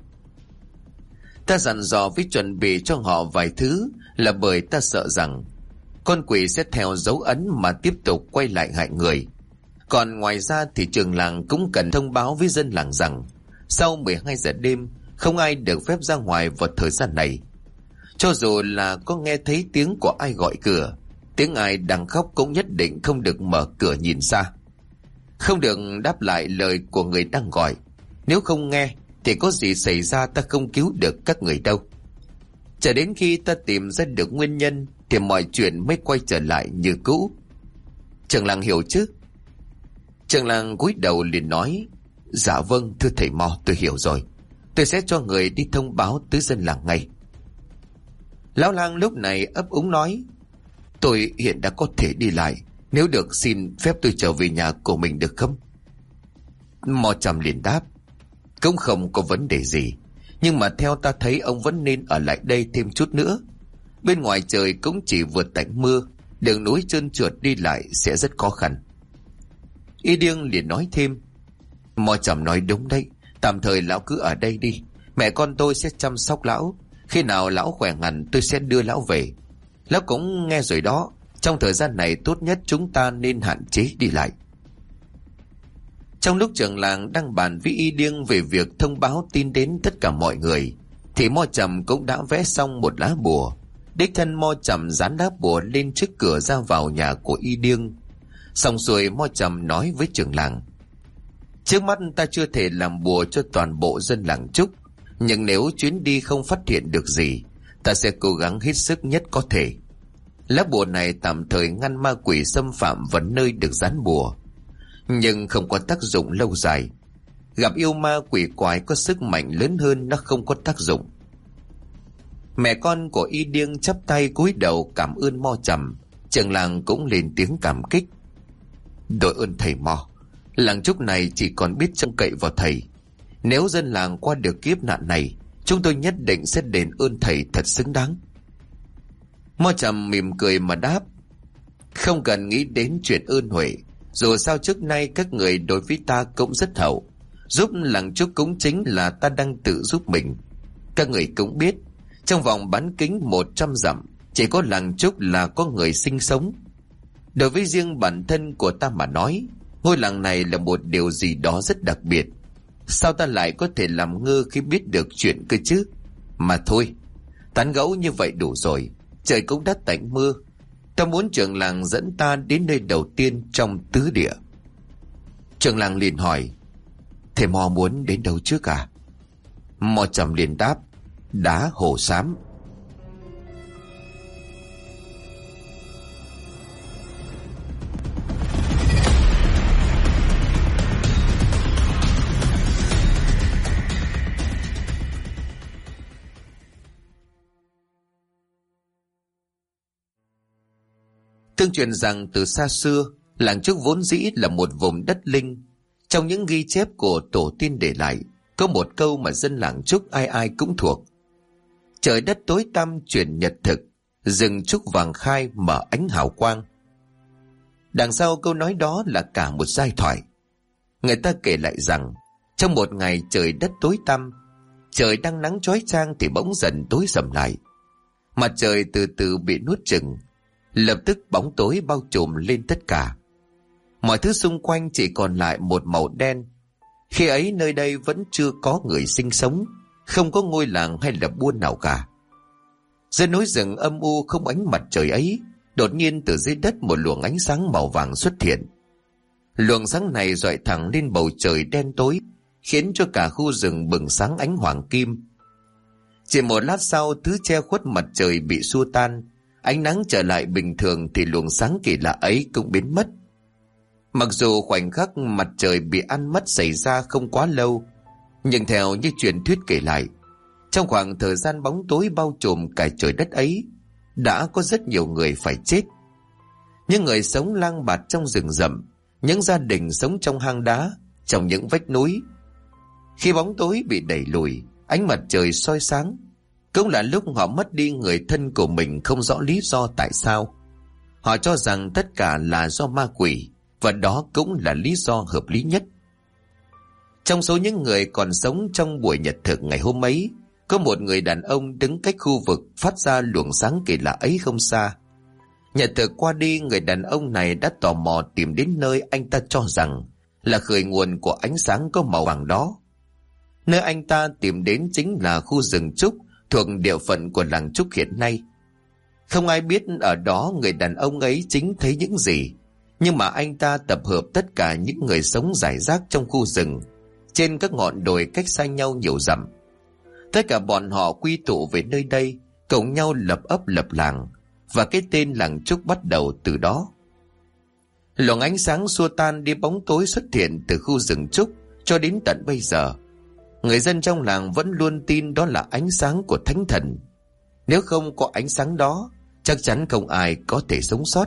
Ta dặn dò với chuẩn bị cho họ vài thứ là bởi ta sợ rằng con quỷ sẽ theo dấu ấn mà tiếp tục quay lại hại người. Còn ngoài ra thì trường làng cũng cần thông báo với dân làng rằng sau 12 giờ đêm không ai được phép ra ngoài vào thời gian này. Cho dù là có nghe thấy tiếng của ai gọi cửa, tiếng ai đang khóc cũng nhất định không được mở cửa nhìn xa. Không được đáp lại lời của người đang gọi. Nếu không nghe thì có gì xảy ra ta không cứu được các người đâu. Chờ đến khi ta tìm ra được nguyên nhân thì mọi chuyện mới quay trở lại như cũ. Trưởng làng hiểu chứ? Trưởng làng cúi đầu liền nói: dạ vâng thưa thầy Mo, tôi hiểu rồi. Tôi sẽ cho người đi thông báo tới dân làng ngay. Lão lang lúc này ấp úng nói: tôi hiện đã có thể đi lại, nếu được xin phép tôi trở về nhà của mình được không? Mo Trầm liền đáp: cũng không có vấn đề gì, nhưng mà theo ta thấy ông vẫn nên ở lại đây thêm chút nữa. Bên ngoài trời cũng chỉ vừa tạnh mưa, đường núi trơn trượt đi lại sẽ rất khó khăn. Y điêng liền nói thêm: Mo Trầm nói đúng đấy, tạm thời lão cứ ở đây đi, mẹ con tôi sẽ chăm sóc lão. Khi nào lão khỏe hẳn tôi sẽ đưa lão về. Lão cũng nghe rồi đó, trong thời gian này tốt nhất chúng ta nên hạn chế đi lại. Trong lúc trưởng làng đang bàn với y điêng về việc thông báo tin đến tất cả mọi người thì Mo Trầm cũng đã vẽ xong một lá bùa. Đích thân Mo Trầm dán lá bùa lên trước cửa ra vào nhà của y điêng. Xong xuôi Mo Trầm nói với trưởng làng: trước mắt ta chưa thể làm bùa cho toàn bộ dân làng Trúc, nhưng nếu chuyến đi không phát hiện được gì, ta sẽ cố gắng hết sức nhất có thể. Lá bùa này tạm thời ngăn ma quỷ xâm phạm vào nơi được dán bùa, nhưng không có tác dụng lâu dài. Gặp yêu ma quỷ quái có sức mạnh lớn hơn nó không có tác dụng. Mẹ con của y điêng chắp tay cúi đầu cảm ơn Mo Trầm. Trưởng làng cũng lên tiếng cảm kích: đội ơn thầy Mo, làng Trúc này chỉ còn biết trông cậy vào thầy. Nếu dân làng qua được kiếp nạn này, chúng tôi nhất định sẽ đền ơn thầy thật xứng đáng. Mo Trầm mỉm cười mà đáp: không cần nghĩ đến chuyện ơn huệ. Dù sao trước nay các người đối với ta cũng rất hậu. Giúp làng Trúc cũng chính là ta đang tự giúp mình. Các người cũng biết, trong vòng bán kính 100 dặm chỉ có làng Trúc là có người sinh sống. Đối với riêng bản thân của ta mà nói, ngôi làng này là một điều gì đó rất đặc biệt. Sao ta lại có thể làm ngơ khi biết được chuyện cơ chứ? Mà thôi, tán gẫu như vậy đủ rồi. Trời cũng đã tạnh mưa. Ta muốn trưởng làng dẫn ta đến nơi đầu tiên trong tứ địa. Trưởng làng liền hỏi: thầy Mo muốn đến đâu trước à? Mo Trầm liền đáp: đá Hồ Xám. Tương truyền rằng từ xa xưa, làng Trúc vốn dĩ là một vùng đất linh. Trong những ghi chép của tổ tiên để lại, có một câu mà dân làng Trúc ai ai cũng thuộc: trời đất tối tăm chuyển nhật thực, rừng trúc vàng khai mở ánh hào quang. Đằng sau câu nói đó là cả một giai thoại. Người ta kể lại rằng trong một ngày trời đất tối tăm, trời đang nắng chói chang thì bỗng dần tối sầm lại. Mặt trời từ từ bị nuốt chửng, lập tức bóng tối bao trùm lên tất cả. Mọi thứ xung quanh chỉ còn lại một màu đen. Khi ấy nơi đây vẫn chưa có người sinh sống, không có ngôi làng hay là buôn nào cả. Dưới núi rừng âm u không ánh mặt trời ấy, đột nhiên từ dưới đất một luồng ánh sáng màu vàng xuất hiện. Luồng sáng này rọi thẳng lên bầu trời đen tối, khiến cho cả khu rừng bừng sáng ánh hoàng kim. Chỉ một lát sau, thứ che khuất mặt trời bị xua tan, ánh nắng trở lại bình thường thì luồng sáng kỳ lạ ấy cũng biến mất. Mặc dù khoảnh khắc mặt trời bị ăn mất xảy ra không quá lâu, nhưng theo như truyền thuyết kể lại, trong khoảng thời gian bóng tối bao trùm cả trời đất ấy, đã có rất nhiều người phải chết. Những người sống lang bạt trong rừng rậm, những gia đình sống trong hang đá, trong những vách núi. Khi bóng tối bị đẩy lùi, ánh mặt trời soi sáng, cũng là lúc họ mất đi người thân của mình không rõ lý do tại sao. Họ cho rằng tất cả là do ma quỷ, và đó cũng là lý do hợp lý nhất. Trong số những người còn sống trong buổi nhật thực ngày hôm ấy, có một người đàn ông đứng cách khu vực phát ra luồng sáng kỳ lạ ấy không xa. Nhật thực qua đi, người đàn ông này đã tò mò tìm đến nơi anh ta cho rằng là khởi nguồn của ánh sáng có màu vàng đó. Nơi anh ta tìm đến chính là khu rừng trúc thuộc địa phận của làng trúc hiện nay. Không ai biết ở đó người đàn ông ấy chính thấy những gì, nhưng mà anh ta tập hợp tất cả những người sống rải rác trong khu rừng, trên các ngọn đồi cách xa nhau nhiều dặm. Tất cả bọn họ quy tụ về nơi đây, cùng nhau lập ấp lập làng, và cái tên làng trúc bắt đầu từ đó. Luồng ánh sáng xua tan đi bóng tối xuất hiện từ khu rừng trúc cho đến tận bây giờ. Người dân trong làng vẫn luôn tin đó là ánh sáng của thánh thần. Nếu không có ánh sáng đó, chắc chắn không ai có thể sống sót.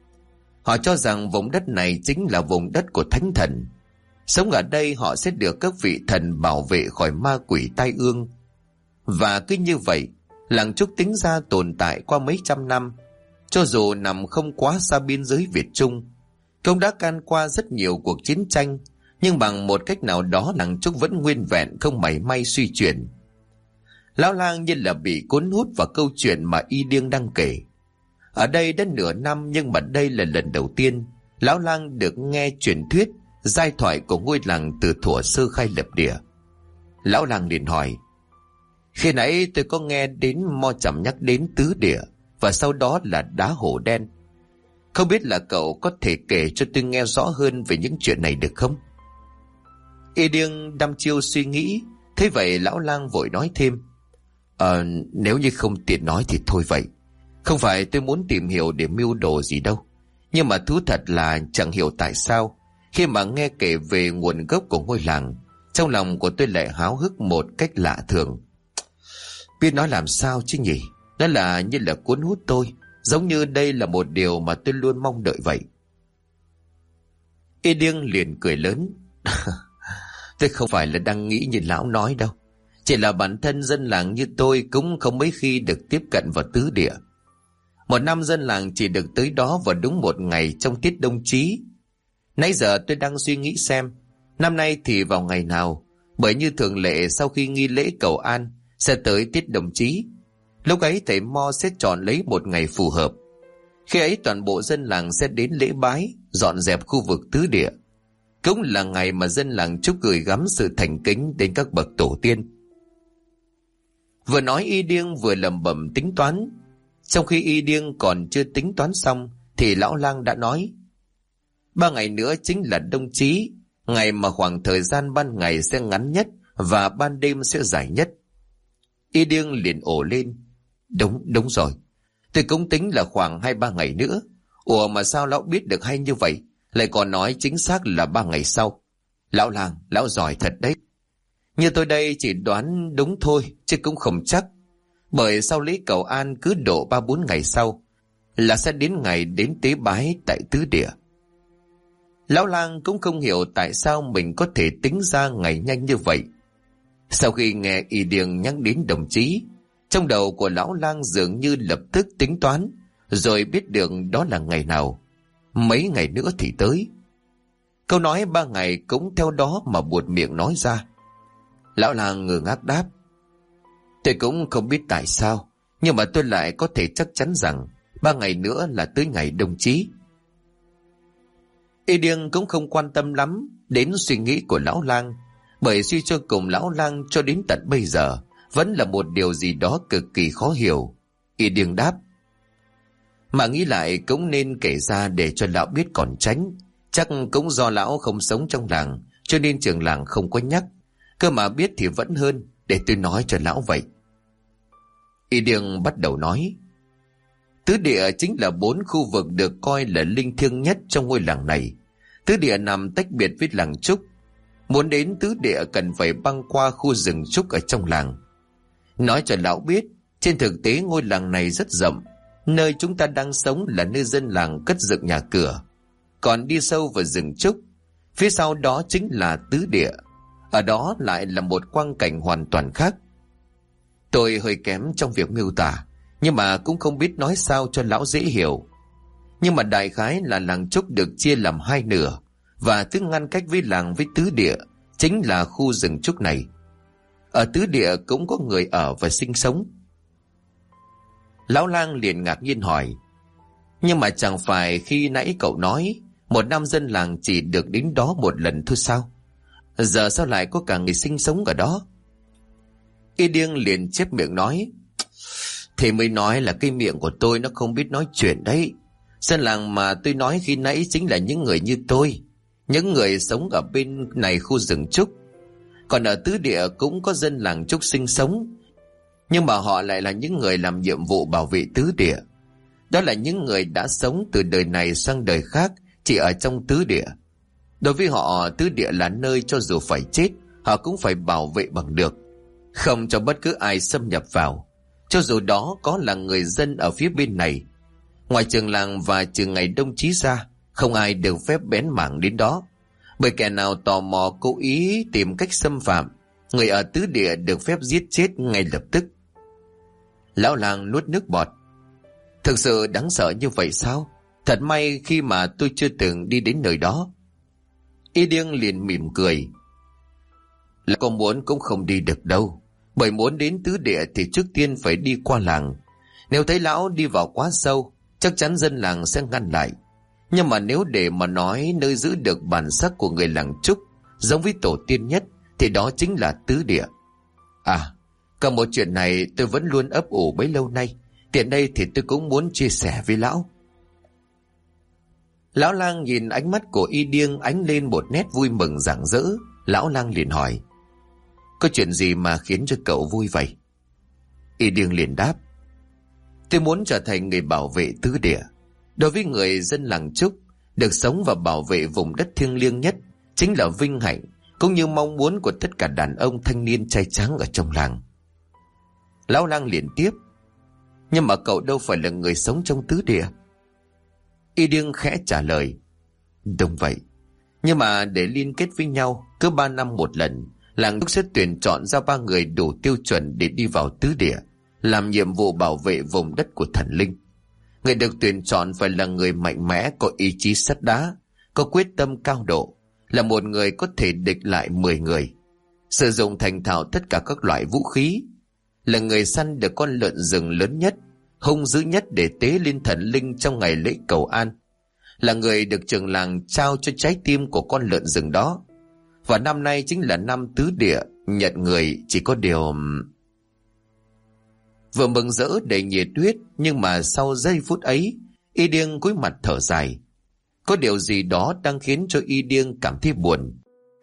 Họ cho rằng vùng đất này chính là vùng đất của thánh thần. Sống ở đây họ sẽ được các vị thần bảo vệ khỏi ma quỷ tai ương. Và cứ như vậy, làng trúc tính ra tồn tại qua mấy trăm năm. Cho dù nằm không quá xa biên giới Việt Trung, cũng đã can qua rất nhiều cuộc chiến tranh, nhưng bằng một cách nào đó làng trúc vẫn nguyên vẹn, không mảy may suy chuyển. Lão lang như là bị cuốn hút vào câu chuyện mà Y Điêng đang kể. Ở đây đã nửa năm, nhưng mà đây là lần đầu tiên lão lang được nghe truyền thuyết giai thoại của ngôi làng từ thuở sơ khai lập địa. Lão lang liền hỏi: khi nãy tôi có nghe đến Mo Chậm nhắc đến tứ địa, và sau đó là đá hổ đen. Không biết là cậu có thể kể cho tôi nghe rõ hơn về những chuyện này được không? Y Điêng đăm chiêu suy nghĩ, thế vậy lão lang vội nói thêm: nếu như không tiện nói thì thôi vậy. Không phải tôi muốn tìm hiểu để mưu đồ gì đâu, nhưng mà thú thật là chẳng hiểu tại sao khi mà nghe kể về nguồn gốc của ngôi làng, trong lòng của tôi lại háo hức một cách lạ thường. Biết nói làm sao chứ nhỉ? Nó là như là cuốn hút tôi, giống như đây là một điều mà tôi luôn mong đợi vậy. Y Điêng liền cười lớn: tôi không phải là đang nghĩ như lão nói đâu. Chỉ là bản thân dân làng như tôi cũng không mấy khi được tiếp cận vào tứ địa. Một năm dân làng chỉ được tới đó vào đúng một ngày trong tiết Đông Chí. Nãy giờ tôi đang suy nghĩ xem năm nay thì vào ngày nào, bởi như thường lệ sau khi nghi lễ cầu an sẽ tới tiết Đông Chí. Lúc ấy thầy Mo sẽ chọn lấy một ngày phù hợp. Khi ấy toàn bộ dân làng sẽ đến lễ bái, dọn dẹp khu vực tứ địa. Cũng là ngày mà dân làng chúc gửi gắm sự thành kính đến các bậc tổ tiên. Vừa nói Y Điêng vừa lẩm bẩm tính toán. Trong khi Y Điêng còn chưa tính toán xong thì lão lang đã nói: 3 ngày nữa chính là Đông Chí, ngày mà khoảng thời gian ban ngày sẽ ngắn nhất và ban đêm sẽ dài nhất. Y Điêng liền ồ lên: Đúng rồi, tôi cũng tính là khoảng 2-3 ngày nữa. Ủa mà sao lão biết được hay như vậy, lại còn nói chính xác là 3 ngày sau? Lão lang, lão giỏi thật đấy. Như tôi đây chỉ đoán đúng thôi chứ cũng không chắc. Bởi sau lễ cầu an cứ độ 3-4 ngày sau là sẽ đến ngày đến tế bái tại tứ địa. Lão lang cũng không hiểu tại sao mình có thể tính ra ngày nhanh như vậy. Sau khi nghe Y Điêng nhắc đến đồng chí, trong đầu của lão lang dường như lập tức tính toán, rồi biết được đó là ngày nào. Mấy ngày nữa thì tới. Câu nói 3 ngày cũng theo đó mà buột miệng nói ra. Lão lang ngơ ngác đáp: tôi cũng không biết tại sao, nhưng mà tôi lại có thể chắc chắn rằng 3 ngày nữa là tới ngày Đông Chí. Y Điêng cũng không quan tâm lắm đến suy nghĩ của lão lang, bởi suy cho cùng lão lang cho đến tận bây giờ vẫn là một điều gì đó cực kỳ khó hiểu. Y Điêng đáp: mà nghĩ lại cũng nên kể ra để cho lão biết còn tránh. Chắc cũng do lão không sống trong làng, cho nên trưởng làng không có nhắc. Cơ mà biết thì vẫn hơn, để tôi nói cho lão vậy. Y Điêng bắt đầu nói. Tứ địa chính là 4 khu vực được coi là linh thiêng nhất trong ngôi làng này. Tứ địa nằm tách biệt với làng Trúc. Muốn đến tứ địa cần phải băng qua khu rừng trúc ở trong làng. Nói cho lão biết, trên thực tế ngôi làng này rất rộng. Nơi chúng ta đang sống là nơi dân làng cất dựng nhà cửa. Còn đi sâu vào rừng trúc, phía sau đó chính là tứ địa. Ở đó lại là một quang cảnh hoàn toàn khác. Tôi hơi kém trong việc miêu tả, nhưng mà cũng không biết nói sao cho lão dễ hiểu. Nhưng mà đại khái là làng Trúc được chia làm 2 nửa, và thứ ngăn cách với làng với tứ địa chính là khu rừng trúc này. Ở tứ địa cũng có người ở và sinh sống. Lão lang liền ngạc nhiên hỏi. Nhưng mà chẳng phải khi nãy cậu nói một năm dân làng chỉ được đến đó một lần thôi sao? Giờ sao lại có cả người sinh sống ở đó? Y Điêng liền chép miệng nói. Thì mới nói là cái miệng của tôi nó không biết nói chuyện đấy. Dân làng mà tôi nói khi nãy chính là những người như tôi, những người sống ở bên này khu rừng trúc. Còn ở tứ địa cũng có dân làng trúc sinh sống, nhưng mà họ lại là những người làm nhiệm vụ bảo vệ tứ địa. Đó là những người đã sống từ đời này sang đời khác chỉ ở trong tứ địa. Đối với họ, tứ địa là nơi cho dù phải chết, họ cũng phải bảo vệ bằng được, không cho bất cứ ai xâm nhập vào, cho dù đó có là người dân ở phía bên này. Ngoài trường làng và trường ngày Đông Chí ra, không ai được phép bén mảng đến đó. Bởi kẻ nào tò mò cố ý tìm cách xâm phạm, người ở tứ địa được phép giết chết ngay lập tức. Lão làng nuốt nước bọt. Thực sự đáng sợ như vậy sao? Thật may khi mà tôi chưa từng đi đến nơi đó. Y Điêng liền mỉm cười. Là con muốn cũng không đi được đâu. Bởi muốn đến tứ địa thì trước tiên phải đi qua làng. Nếu thấy lão đi vào quá sâu, chắc chắn dân làng sẽ ngăn lại. Nhưng mà nếu để mà nói nơi giữ được bản sắc của người làng Trúc giống với tổ tiên nhất, thì đó chính là tứ địa. À, còn một chuyện này tôi vẫn luôn ấp ủ bấy lâu nay. Tiện đây thì tôi cũng muốn chia sẻ với lão. Lão lang nhìn ánh mắt của Y Điêng ánh lên một nét vui mừng rạng rỡ. Lão lang liền hỏi. Có chuyện gì mà khiến cho cậu vui vậy? Y Điêng liền đáp. Tôi muốn trở thành người bảo vệ tứ địa. Đối với người dân làng Trúc, được sống và bảo vệ vùng đất thiêng liêng nhất chính là vinh hạnh, cũng như mong muốn của tất cả đàn ông thanh niên trai tráng ở trong làng. Lão lang liền tiếp. Nhưng mà cậu đâu phải là người sống trong tứ địa. Y Điêng khẽ trả lời. Đúng vậy. Nhưng mà để liên kết với nhau, cứ 3 năm một lần, làng Trúc sẽ tuyển chọn ra 3 người đủ tiêu chuẩn để đi vào tứ địa, làm nhiệm vụ bảo vệ vùng đất của thần linh. Người được tuyển chọn phải là người mạnh mẽ, có ý chí sắt đá, có quyết tâm cao độ, là một người có thể địch lại 10 người, sử dụng thành thạo tất cả các loại vũ khí, là người săn được con lợn rừng lớn nhất, hung dữ nhất để tế lên thần linh trong ngày lễ cầu an, là người được trưởng làng trao cho trái tim của con lợn rừng đó. Và năm nay chính là năm tứ địa nhận người. Chỉ có điều... Vừa mừng rỡ đầy nhiệt huyết, nhưng mà sau giây phút ấy, Y Điêng cúi mặt thở dài. Có điều gì đó đang khiến cho Y Điêng cảm thấy buồn.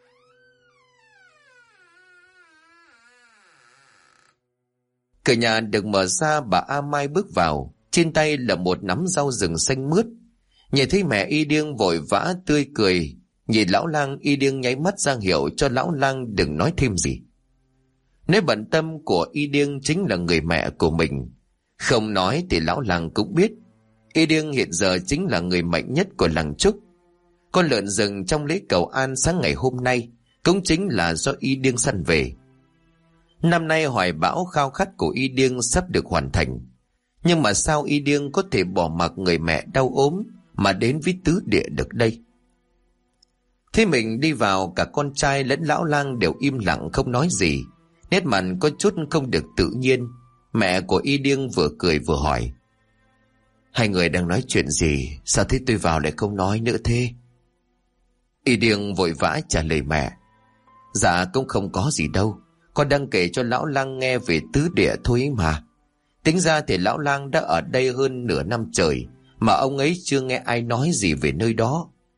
Cửa nhà được mở ra, bà A Mai bước vào, trên tay là một nắm rau rừng xanh mướt. Nhìn thấy mẹ Y Điêng vội vã tươi cười, nhìn lão lang, Y Điêng nháy mắt ra hiệu cho lão lang đừng nói thêm gì. Nếu bận tâm của Y Điêng chính là người mẹ của mình, không nói thì lão lang cũng biết Y Điêng hiện giờ chính là người mạnh nhất của làng Trúc. Con lợn rừng trong lễ cầu an sáng ngày hôm nay cũng chính là do Y Điêng săn về. Năm nay hoài bão khao khát của Y Điêng sắp được hoàn thành. Nhưng mà sao Y Điêng có thể bỏ mặc người mẹ đau ốm mà đến với tứ địa được đây? Thế mình đi vào, cả con trai lẫn lão lang đều im lặng không nói gì, nét mặt có chút không được tự nhiên. Mẹ của Y Điêng vừa cười vừa hỏi. Hai người đang nói chuyện gì? Sao thế tôi vào lại không nói nữa thế? Y Điêng vội vã trả lời mẹ. Dạ cũng không có gì đâu, con đang kể cho lão lang nghe về tứ địa thôi ấy mà. Tính ra thì lão lang đã ở đây hơn nửa năm trời mà ông ấy chưa nghe ai nói gì về nơi đó.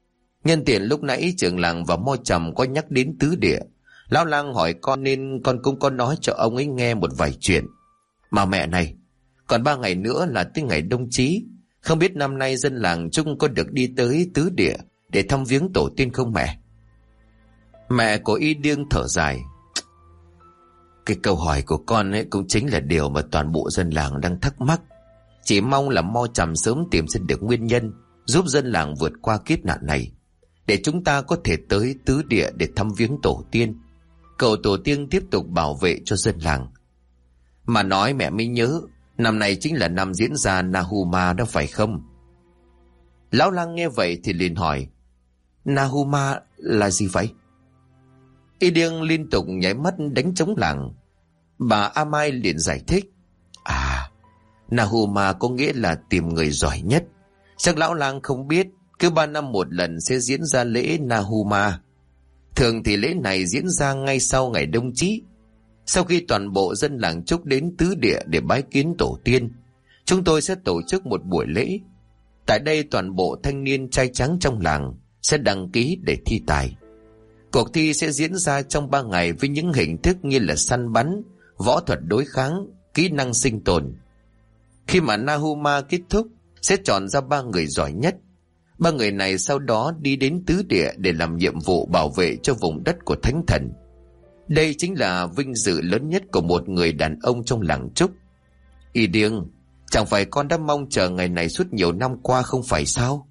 Nhân tiện lúc nãy trưởng làng và Mo Trầm có nhắc đến tứ địa, lão lang hỏi con nên con cũng có nói cho ông ấy nghe một vài chuyện. Mà mẹ này, còn 3 ngày nữa là tới ngày đông chí, không biết năm nay dân làng chúng có được đi tới tứ địa để thăm viếng tổ tiên không mẹ? Mẹ của Y Điêng thở dài. Cái câu hỏi của con ấy cũng chính là điều mà toàn bộ dân làng đang thắc mắc. Chỉ mong là Mo Trầm sớm tìm ra được nguyên nhân, giúp dân làng vượt qua kiếp nạn này, để chúng ta có thể tới tứ địa để thăm viếng tổ tiên, cầu tổ tiên tiếp tục bảo vệ cho dân làng. Mà nói mẹ mới nhớ, năm này chính là năm diễn ra Nahuma đó phải không? Lão lang nghe vậy thì liền hỏi, Nahuma là gì vậy? Y Điêng liên tục nháy mắt đánh trống làng. Bà A Mai liền giải thích, Nahuma có nghĩa là tìm người giỏi nhất. Chắc lão lang không biết, cứ 3 năm một lần sẽ diễn ra lễ Nahuma. Thường thì lễ này diễn ra ngay sau ngày đông chí. Sau khi toàn bộ dân làng chúc đến tứ địa để bái kiến tổ tiên, chúng tôi sẽ tổ chức một buổi lễ. Tại đây toàn bộ thanh niên trai trắng trong làng sẽ đăng ký để thi tài. Cuộc thi sẽ diễn ra trong 3 ngày với những hình thức như là săn bắn, võ thuật đối kháng, kỹ năng sinh tồn. Khi mà Nahuma kết thúc, sẽ chọn ra 3 người giỏi nhất. 3 người này sau đó đi đến tứ địa để làm nhiệm vụ bảo vệ cho vùng đất của thánh thần. Đây chính là vinh dự lớn nhất của một người đàn ông trong làng Trúc. Y Điêng, chẳng phải con đã mong chờ ngày này suốt nhiều năm qua không phải sao?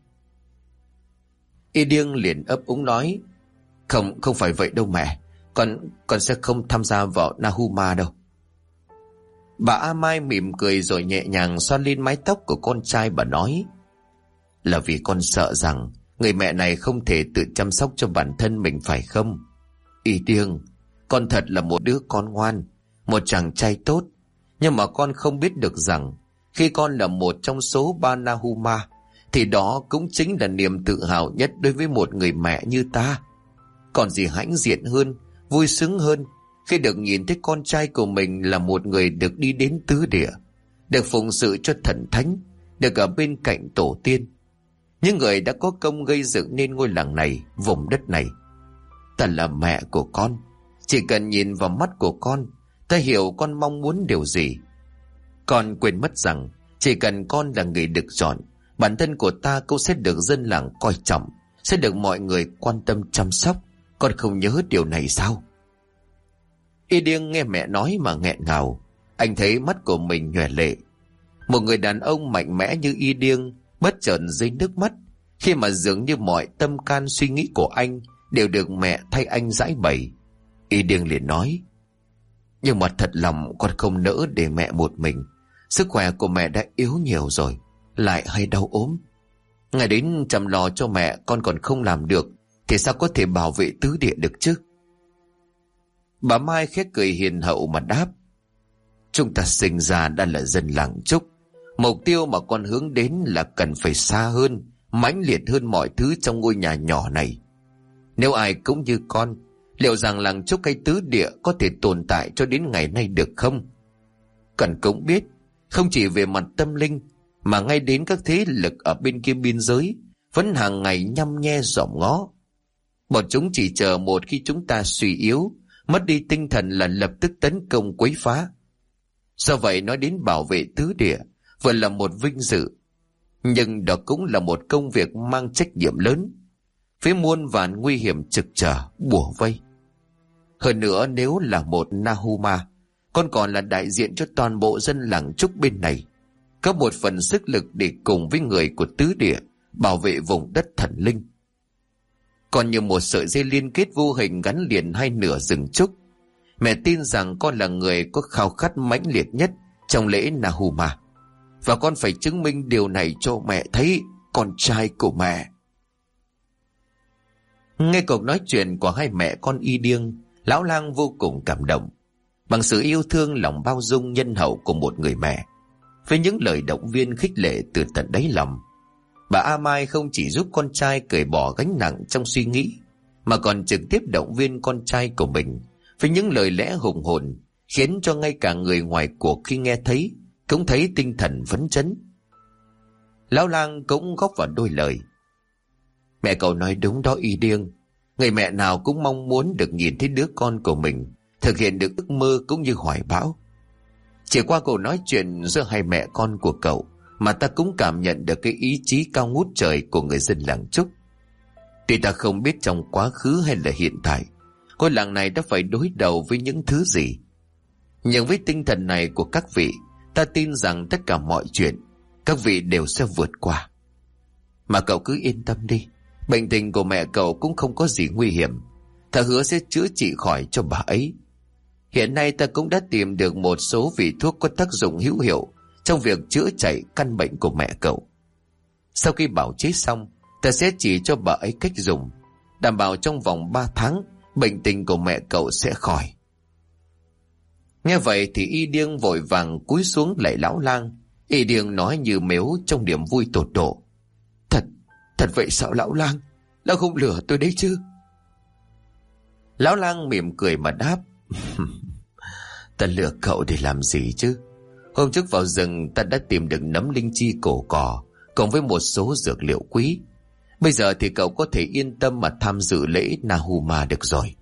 Y Điêng liền ấp úng nói, Không phải vậy đâu mẹ, con sẽ không tham gia vào Nahuma đâu. Bà A Mai mỉm cười rồi nhẹ nhàng xoa lên mái tóc của con trai, bà nói, là vì con sợ rằng người mẹ này không thể tự chăm sóc cho bản thân mình phải không? Y Điêng, con thật là một đứa con ngoan, một chàng trai tốt, nhưng mà con không biết được rằng khi con là một trong số 3 Nahuma thì đó cũng chính là niềm tự hào nhất đối với một người mẹ như ta. Còn gì hãnh diện hơn, vui sướng hơn khi được nhìn thấy con trai của mình là một người được đi đến tứ địa, được phụng sự cho thần thánh, được ở bên cạnh tổ tiên, những người đã có công gây dựng nên ngôi làng này, vùng đất này. Ta là mẹ của con, chỉ cần nhìn vào mắt của con, ta hiểu con mong muốn điều gì. Con quên mất rằng chỉ cần con là người được chọn, bản thân của ta cũng sẽ được dân làng coi trọng, sẽ được mọi người quan tâm chăm sóc. Con không nhớ điều này sao? Y Điêng nghe mẹ nói mà nghẹn ngào. Anh thấy mắt của mình nhòe lệ. Một người đàn ông mạnh mẽ như Y Điêng bất chợt rơi nước mắt khi mà dường như mọi tâm can suy nghĩ của anh đều được mẹ thay anh giải bày. Y Điêng liền nói, nhưng mà thật lòng con không nỡ để mẹ một mình. Sức khỏe của mẹ đã yếu nhiều rồi, lại hay đau ốm. Ngày đến chăm lo cho mẹ con còn không làm được thì sao có thể bảo vệ tứ địa được chứ? Bà Mai khẽ cười hiền hậu mà đáp, chúng ta sinh ra đã là dân làng Trúc. Mục tiêu mà con hướng đến là cần phải xa hơn, mãnh liệt hơn mọi thứ trong ngôi nhà nhỏ này. Nếu ai cũng như con, liệu rằng làng Trúc hay tứ địa có thể tồn tại cho đến ngày nay được không? Cần cũng biết, không chỉ về mặt tâm linh, mà ngay đến các thế lực ở bên kia biên giới vẫn hàng ngày nhăm nhe dòm ngó. Bọn chúng chỉ chờ một khi chúng ta suy yếu, mất đi tinh thần là lập tức tấn công quấy phá. Do vậy nói đến bảo vệ tứ địa vừa là một vinh dự, nhưng đó cũng là một công việc mang trách nhiệm lớn, với muôn vàn nguy hiểm trực trở bủa vây. Hơn nữa, nếu là một Nahuma, con còn là đại diện cho toàn bộ dân làng Trúc bên này, có một phần sức lực để cùng với người của tứ địa bảo vệ vùng đất thần linh. Còn như một sợi dây liên kết vô hình gắn liền hai nửa rừng Trúc. Mẹ tin rằng con là người có khao khát mãnh liệt nhất trong lễ Nahuma, và con phải chứng minh điều này cho mẹ thấy, con trai của mẹ. Nghe cuộc nói chuyện của hai mẹ con Y Điêng, lão lang vô cùng cảm động. Bằng sự yêu thương lòng bao dung nhân hậu của một người mẹ, với những lời động viên khích lệ từ tận đáy lòng, bà A Mai không chỉ giúp con trai cởi bỏ gánh nặng trong suy nghĩ, mà còn trực tiếp động viên con trai của mình với những lời lẽ hùng hồn, khiến cho ngay cả người ngoài cuộc khi nghe thấy cũng thấy tinh thần phấn chấn. Lão lang cũng góp vào đôi lời, Mẹ cậu nói đúng đó Y Điêng. Người mẹ nào cũng mong muốn được nhìn thấy đứa con của mình thực hiện được ước mơ cũng như hoài bão. Chỉ qua cuộc nói chuyện giữa hai mẹ con của cậu mà ta cũng cảm nhận được cái ý chí cao ngút trời của người dân làng Trúc. Tuy ta không biết trong quá khứ hay là hiện tại ngôi làng này đã phải đối đầu với những thứ gì, nhưng với tinh thần này của các vị, ta tin rằng tất cả mọi chuyện các vị đều sẽ vượt qua. Mà cậu cứ yên tâm đi, bệnh tình của mẹ cậu cũng không có gì nguy hiểm. Ta hứa sẽ chữa trị khỏi cho bà ấy. Hiện nay ta cũng đã tìm được một số vị thuốc có tác dụng hữu hiệu trong việc chữa chạy căn bệnh của mẹ cậu. Sau khi bào chế xong, ta sẽ chỉ cho bà ấy cách dùng, đảm bảo trong vòng 3 tháng bệnh tình của mẹ cậu sẽ khỏi. Nghe vậy thì Y Điêng vội vàng cúi xuống lạy lão lang. Y Điêng nói như mếu trong niềm vui tột độ: Thật vậy sao lão lang? Lão không lừa tôi đấy chứ? Lão lang mỉm cười mà đáp: Ta lừa cậu để làm gì chứ? Hôm trước vào rừng ta đã tìm được nấm linh chi cổ cỏ cộng với một số dược liệu quý. Bây giờ thì cậu có thể yên tâm mà tham dự lễ Nahuma được rồi.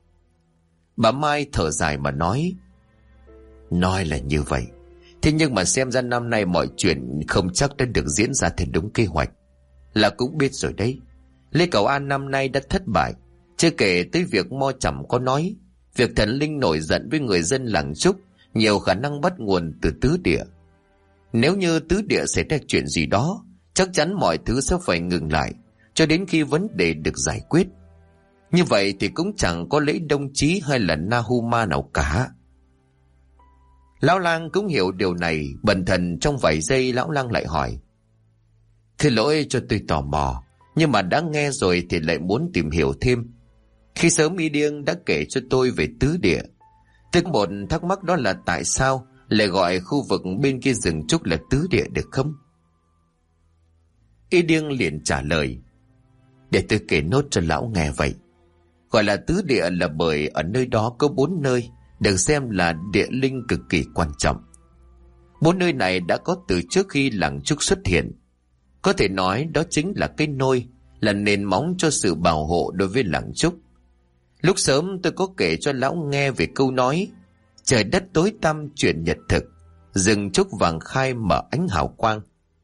Bà Mai thở dài mà nói: Nói là như vậy, thế nhưng mà xem ra năm nay mọi chuyện không chắc đã được diễn ra theo đúng kế hoạch. Là cũng biết rồi đấy, lễ cầu an năm nay đã thất bại. Chưa kể tới việc Mo Chẩm có nói việc thần linh nổi giận với người dân làng Trúc nhiều khả năng bắt nguồn từ tứ địa. Nếu như tứ địa xảy ra chuyện gì đó, chắc chắn mọi thứ sẽ phải ngừng lại cho đến khi vấn đề được giải quyết. Như vậy thì cũng chẳng có lễ đồng chí hay là Nahuma nào cả. Lão lang cũng hiểu điều này, bần thần trong vài giây lão lang lại hỏi: Thưa lỗi cho tôi tò mò, nhưng mà đã nghe rồi thì lại muốn tìm hiểu thêm. Khi sớm Y Điêng đã kể cho tôi về tứ địa, tôi có một thắc mắc, đó là tại sao lại gọi khu vực bên kia rừng trúc là tứ địa được không? Y Điêng liền trả lời: Để tôi kể nốt cho lão nghe vậy. Gọi là tứ địa là bởi ở nơi đó có 4 nơi được xem là địa linh cực kỳ quan trọng. 4 nơi này đã có từ trước khi làng Trúc xuất hiện. Có thể nói đó chính là cái nôi, là nền móng cho sự bảo hộ đối với làng Trúc. Lúc sớm tôi có kể cho lão nghe về câu nói: Trời đất tối tăm chuyển nhật thực, rừng trúc vàng khai mở ánh hào quang.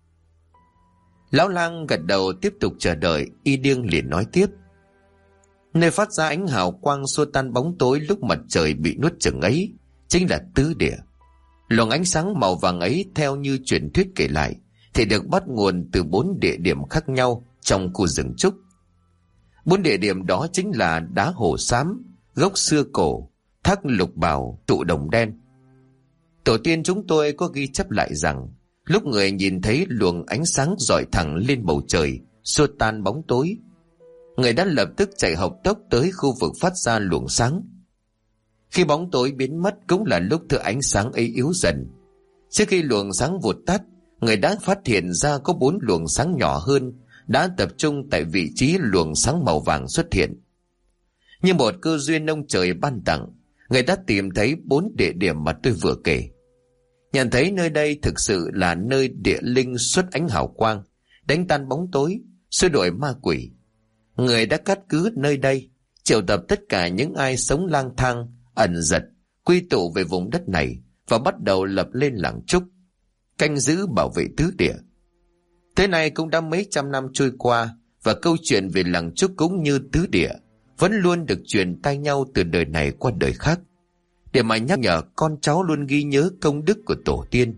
Lão lang gật đầu tiếp tục chờ đợi. Y Điêng liền nói tiếp: Nơi phát ra ánh hào quang xua tan bóng tối lúc mặt trời bị nuốt chửng ấy chính là tứ địa. Luồng ánh sáng màu vàng ấy, theo như truyền thuyết kể lại, thì được bắt nguồn từ 4 địa điểm khác nhau trong khu rừng trúc. 4 địa điểm đó chính là đá hồ xám, gốc xưa cổ, thác lục bảo, tụ đồng đen. Tổ tiên chúng tôi có ghi chép lại rằng lúc người nhìn thấy luồng ánh sáng rọi thẳng lên bầu trời xua tan bóng tối, người đã lập tức chạy học tốc tới khu vực phát ra luồng sáng. Khi bóng tối biến mất cũng là lúc thứ ánh sáng ấy yếu dần. Trước khi luồng sáng vụt tắt, người đã phát hiện ra có 4 luồng sáng nhỏ hơn đã tập trung tại vị trí luồng sáng màu vàng xuất hiện. Như một cơ duyên ông trời ban tặng, người đã tìm thấy 4 địa điểm mà tôi vừa kể. Nhận thấy nơi đây thực sự là nơi địa linh xuất ánh hào quang, đánh tan bóng tối, xua đuổi ma quỷ. Người đã cắt cứ nơi đây, triệu tập tất cả những ai sống lang thang, ẩn giật, quy tụ về vùng đất này và bắt đầu lập lên làng Trúc, canh giữ bảo vệ tứ địa. Thế này cũng đã mấy trăm năm trôi qua, và câu chuyện về làng Trúc cũng như tứ địa vẫn luôn được truyền tai nhau từ đời này qua đời khác, để mà nhắc nhở con cháu luôn ghi nhớ công đức của tổ tiên.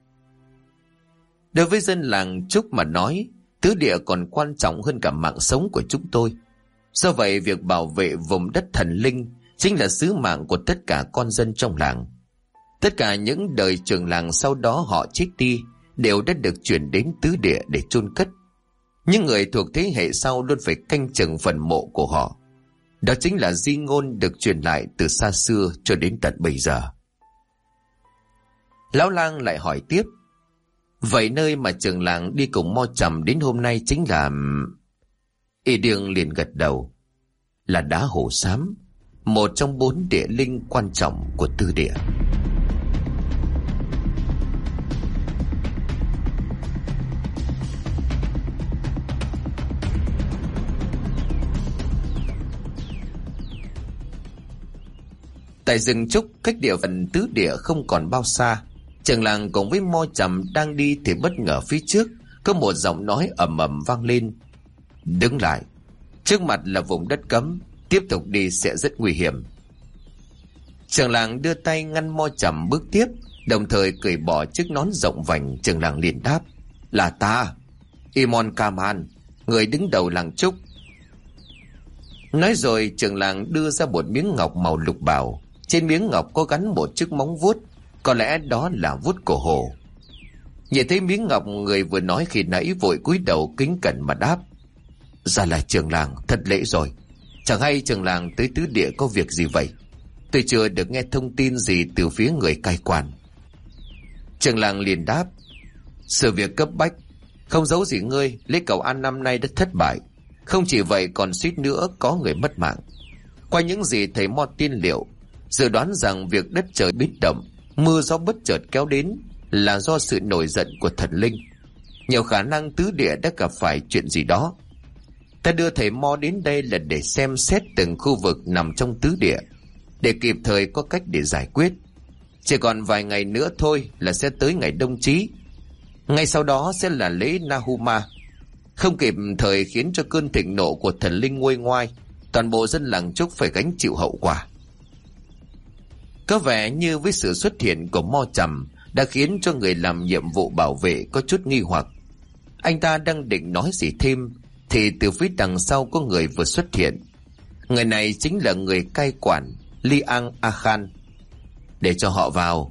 Đối với dân làng Trúc mà nói, tứ địa còn quan trọng hơn cả mạng sống của chúng tôi. Do vậy, việc bảo vệ vùng đất thần linh chính là sứ mạng của tất cả con dân trong làng. Tất cả những đời trưởng làng sau đó họ chết đi đều đã được chuyển đến tứ địa để chôn cất. Những người thuộc thế hệ sau luôn phải canh chừng phần mộ của họ. Đó chính là di ngôn được truyền lại từ xa xưa cho đến tận bây giờ. Lão lang lại hỏi tiếp: Vậy nơi mà trưởng làng đi cùng Mo Chẩm đến hôm nay chính là... Y Điêng liền gật đầu: Là đá hồ xám, một trong 4 địa linh quan trọng của tứ địa. Tại rừng trúc cách địa phận tứ địa không còn bao xa, trường làng cùng với Mo Trầm đang đi thì bất ngờ phía trước có một giọng nói ầm ầm vang lên: "Đứng lại, trước mặt là vùng đất cấm, tiếp tục đi sẽ rất nguy hiểm." Trường làng đưa tay ngăn Mo Trầm bước tiếp, đồng thời cởi bỏ chiếc nón rộng vành. Trường làng liền đáp: "Là ta, Imon Kaman, người đứng đầu làng trúc." Nói rồi trường làng đưa ra một miếng ngọc màu lục bảo. Trên miếng ngọc có gắn một chiếc móng vuốt, có lẽ đó là vuốt cổ hổ. Nhìn thấy miếng ngọc, người vừa nói khi nãy vội cúi đầu kính cẩn mà đáp: "Ra là trường làng, thật lễ rồi. Chẳng hay trường làng tới tứ địa có việc gì vậy? Tôi chưa được nghe thông tin gì từ phía người cai quản." Trường làng liền đáp: "Sự việc cấp bách, không giấu gì ngươi, lễ cầu an năm nay đã thất bại. Không chỉ vậy còn suýt nữa có người mất mạng. Qua những gì thầy Mo tiên liệu, dự đoán rằng việc đất trời biến động, mưa gió bất chợt kéo đến là do sự nổi giận của thần linh. Nhiều khả năng tứ địa đã gặp phải chuyện gì đó. Ta đưa thầy Mo đến đây là để xem xét từng khu vực nằm trong tứ địa, để kịp thời có cách để giải quyết. Chỉ còn vài ngày nữa thôi là sẽ tới ngày đông chí. Ngay sau đó sẽ là lễ Nahuma. Không kịp thời khiến cho cơn thịnh nộ của thần linh nguôi ngoai, toàn bộ dân làng trúc phải gánh chịu hậu quả." Có vẻ như với sự xuất hiện của Mo Trầm đã khiến cho người làm nhiệm vụ bảo vệ có chút nghi hoặc. Anh ta đang định nói gì thêm thì từ phía đằng sau có người vừa xuất hiện. Người này chính là người cai quản Liang Akhan. "Để cho họ vào."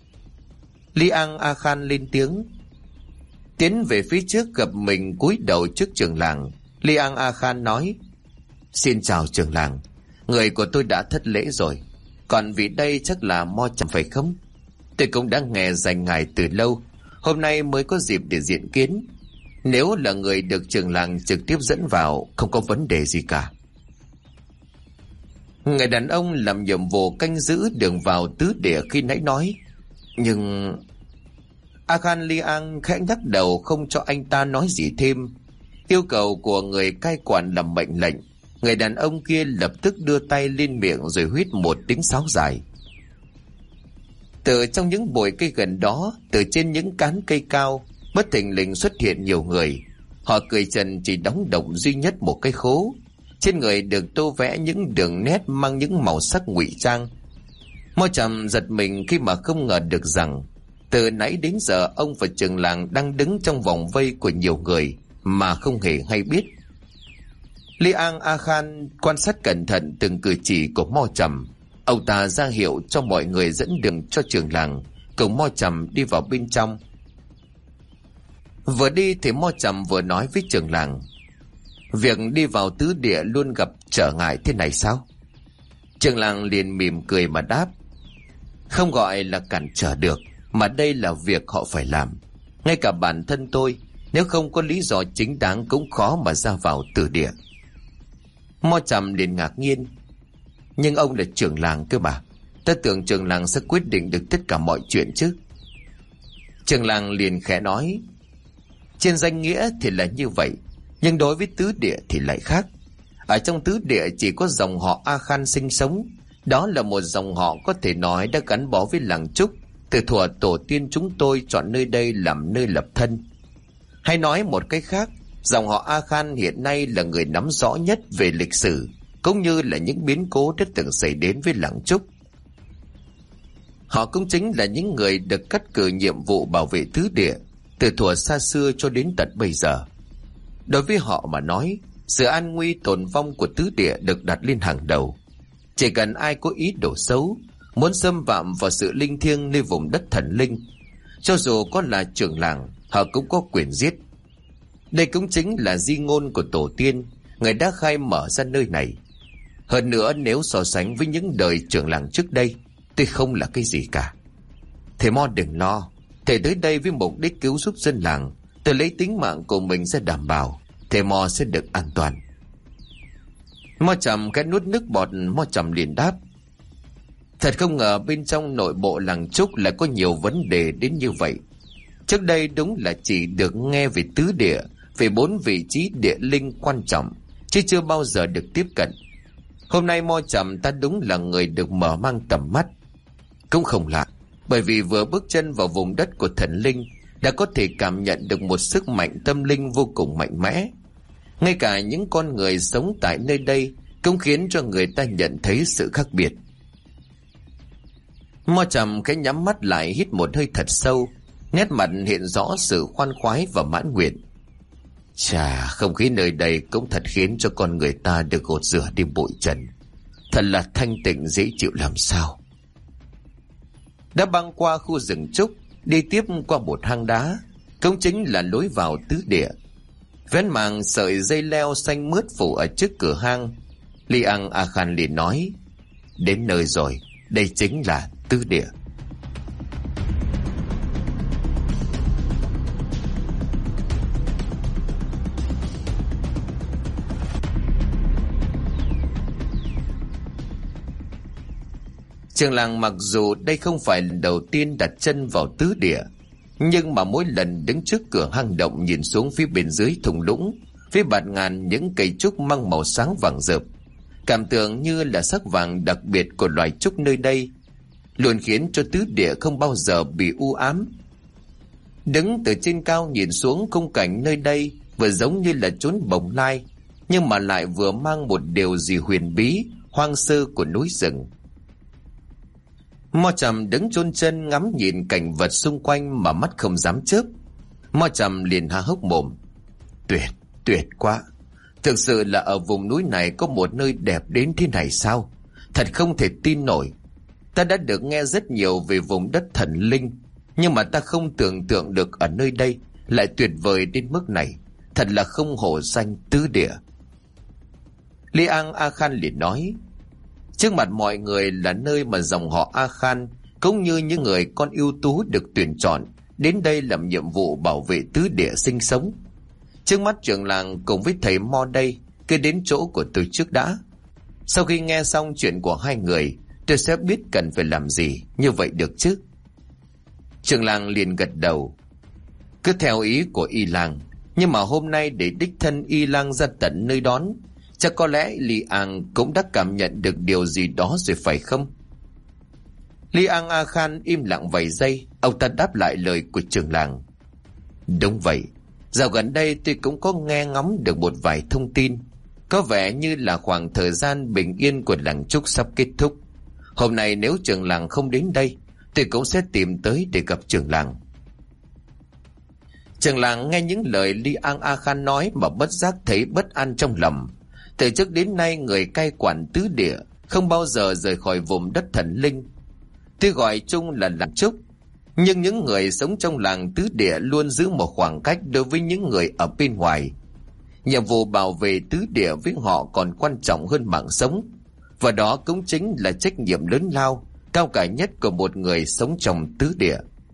Liang Akhan lên tiếng. Tiến về phía trước gặp mình cúi đầu trước trường làng, Liang Akhan nói: "Xin chào trường làng, người của tôi đã thất lễ rồi. Còn vị đây chắc là Mo Trầm phải không? Tôi cũng đã nghe danh ngài từ lâu, hôm nay mới có dịp để diện kiến. Nếu là người được trường làng trực tiếp dẫn vào, không có vấn đề gì cả." Người đàn ông làm nhiệm vụ canh giữ đường vào tứ địa khi nãy nói. Nhưng Akhan Liang khẽ nhắc đầu không cho anh ta nói gì thêm. Yêu cầu của người cai quản làm mệnh lệnh, người đàn ông kia lập tức đưa tay lên miệng rồi huýt một tiếng sáo dài. Từ trong những bụi cây gần đó, từ trên những cán cây cao, bất thình lình xuất hiện nhiều người. Họ cởi trần chỉ đóng động duy nhất một cái khố. Trên người được tô vẽ những đường nét mang những màu sắc ngụy trang. Mo Trầm giật mình khi mà không ngờ được rằng từ nãy đến giờ ông và trường làng đang đứng trong vòng vây của nhiều người mà không hề hay biết. Liang Akhan quan sát cẩn thận từng cử chỉ của Mo Trầm. Ông ta ra hiệu cho mọi người dẫn đường cho trường làng cùng Mo Trầm đi vào bên trong. Vừa đi thì Mo Trầm vừa nói với trường làng: "Việc đi vào tứ địa luôn gặp trở ngại thế này sao?" Trường làng liền mỉm cười mà đáp: "Không gọi là cản trở được, mà đây là việc họ phải làm. Ngay cả bản thân tôi, nếu không có lý do chính đáng cũng khó mà ra vào tứ địa." Mo Trầm liền ngạc nhiên: "Nhưng ông là trưởng làng cơ mà, ta tưởng trưởng làng sẽ quyết định được tất cả mọi chuyện chứ." Trưởng làng liền khẽ nói: "Trên danh nghĩa thì là như vậy, nhưng đối với tứ địa thì lại khác. Ở trong tứ địa chỉ có dòng họ Akhan sinh sống. Đó là một dòng họ có thể nói đã gắn bó với làng trúc từ thuở tổ tiên chúng tôi chọn nơi đây làm nơi lập thân. Hay nói một cách khác, dòng họ Akhan hiện nay là người nắm rõ nhất về lịch sử cũng như là những biến cố đã từng xảy đến với làng trúc. Họ cũng chính là những người được cắt cử nhiệm vụ bảo vệ tứ địa từ thuở xa xưa cho đến tận bây giờ. Đối với họ mà nói, sự an nguy tồn vong của tứ địa được đặt lên hàng đầu. Chỉ cần ai có ý đồ xấu, muốn xâm phạm vào sự linh thiêng nơi vùng đất thần linh, cho dù có là trưởng làng, họ cũng có quyền giết. Đây cũng chính là di ngôn của tổ tiên, người đã khai mở ra nơi này. Hơn nữa, nếu so sánh với những đời trưởng làng trước đây, tôi không là cái gì cả. Thầy Mo đừng lo, thầy tới đây với mục đích cứu giúp dân làng. Tôi lấy tính mạng của mình ra đảm bảo thầy Mo sẽ được an toàn." Mo Trầm cái nuốt nước bọt. Mo Trầm liền đáp: "Thật không ngờ bên trong nội bộ làng trúc lại có nhiều vấn đề đến như vậy. Trước đây đúng là chỉ được nghe về tứ địa, về 4 vị trí địa linh quan trọng, chứ chưa bao giờ được tiếp cận. Hôm nay Mo Trầm ta đúng là người được mở mang tầm mắt. Cũng không lạ, bởi vì vừa bước chân vào vùng đất của thần linh đã có thể cảm nhận được một sức mạnh tâm linh vô cùng mạnh mẽ. Ngay cả những con người sống tại nơi đây cũng khiến cho người ta nhận thấy sự khác biệt. Mo Trầm khẽ nhắm mắt lại, hít một hơi thật sâu, nét mặt hiện rõ sự khoan khoái và mãn nguyện. Chà, không khí nơi đây cũng thật khiến cho con người ta được gột rửa đi bụi trần. Thật là thanh tịnh dễ chịu làm sao. Đã băng qua khu rừng trúc, đi tiếp qua một hang đá, cũng chính là lối vào tứ địa. Vén màng sợi dây leo xanh mướt phủ ở trước cửa hang, Liang A Khan liền nói: đến nơi rồi, đây chính là tứ địa. Trường làng mặc dù đây không phải lần đầu tiên đặt chân vào tứ địa, nhưng mà mỗi lần đứng trước cửa hang động nhìn xuống phía bên dưới thung lũng, phía bạt ngàn những cây trúc mang màu sáng vàng rợp, cảm tưởng như là sắc vàng đặc biệt của loài trúc nơi đây, luôn khiến cho tứ địa không bao giờ bị u ám. Đứng từ trên cao nhìn xuống, khung cảnh nơi đây vừa giống như là chốn bồng lai, nhưng mà lại vừa mang một điều gì huyền bí, hoang sơ của núi rừng. Mo Trầm đứng chôn chân ngắm nhìn cảnh vật xung quanh mà mắt không dám chớp. Mo Trầm liền há hốc mồm: tuyệt, tuyệt quá. Thực sự là ở vùng núi này có một nơi đẹp đến thế này sao? Thật không thể tin nổi. Ta đã được nghe rất nhiều về vùng đất thần linh, nhưng mà ta không tưởng tượng được ở nơi đây lại tuyệt vời đến mức này. Thật là không hổ danh tứ địa. Liang A Khan liền nói: trước mặt mọi người là nơi mà dòng họ A Khan cũng như những người con ưu tú được tuyển chọn đến đây làm nhiệm vụ bảo vệ tứ địa sinh sống. Trước mắt trưởng làng cùng với thầy Mo đây cứ đến chỗ của tôi trước đã. Sau khi nghe xong chuyện của hai người, tôi sẽ biết cần phải làm gì, như vậy được chứ? Trưởng làng liền gật đầu: cứ theo ý của y làng, nhưng mà hôm nay để đích thân y làng ra tận nơi đón, chắc có lẽ Liang cũng đã cảm nhận được điều gì đó rồi phải không? Liang A Khan im lặng vài giây, ông ta đáp lại lời của trưởng làng: đúng vậy, dạo gần đây tôi cũng có nghe ngóng được một vài thông tin. Có vẻ như là khoảng thời gian bình yên của làng trúc sắp kết thúc. Hôm nay nếu trưởng làng không đến đây, tôi cũng sẽ tìm tới để gặp trưởng làng. Trưởng làng nghe những lời Liang A Khan nói mà bất giác thấy bất an trong lòng. Từ trước đến nay người cai quản tứ địa không bao giờ rời khỏi vùng đất thần linh. Tuy gọi chung là làng trúc, nhưng những người sống trong làng tứ địa luôn giữ một khoảng cách đối với những người ở bên ngoài. Nhiệm vụ bảo vệ tứ địa với họ còn quan trọng hơn mạng sống, và đó cũng chính là trách nhiệm lớn lao, cao cả nhất của một người sống trong tứ địa.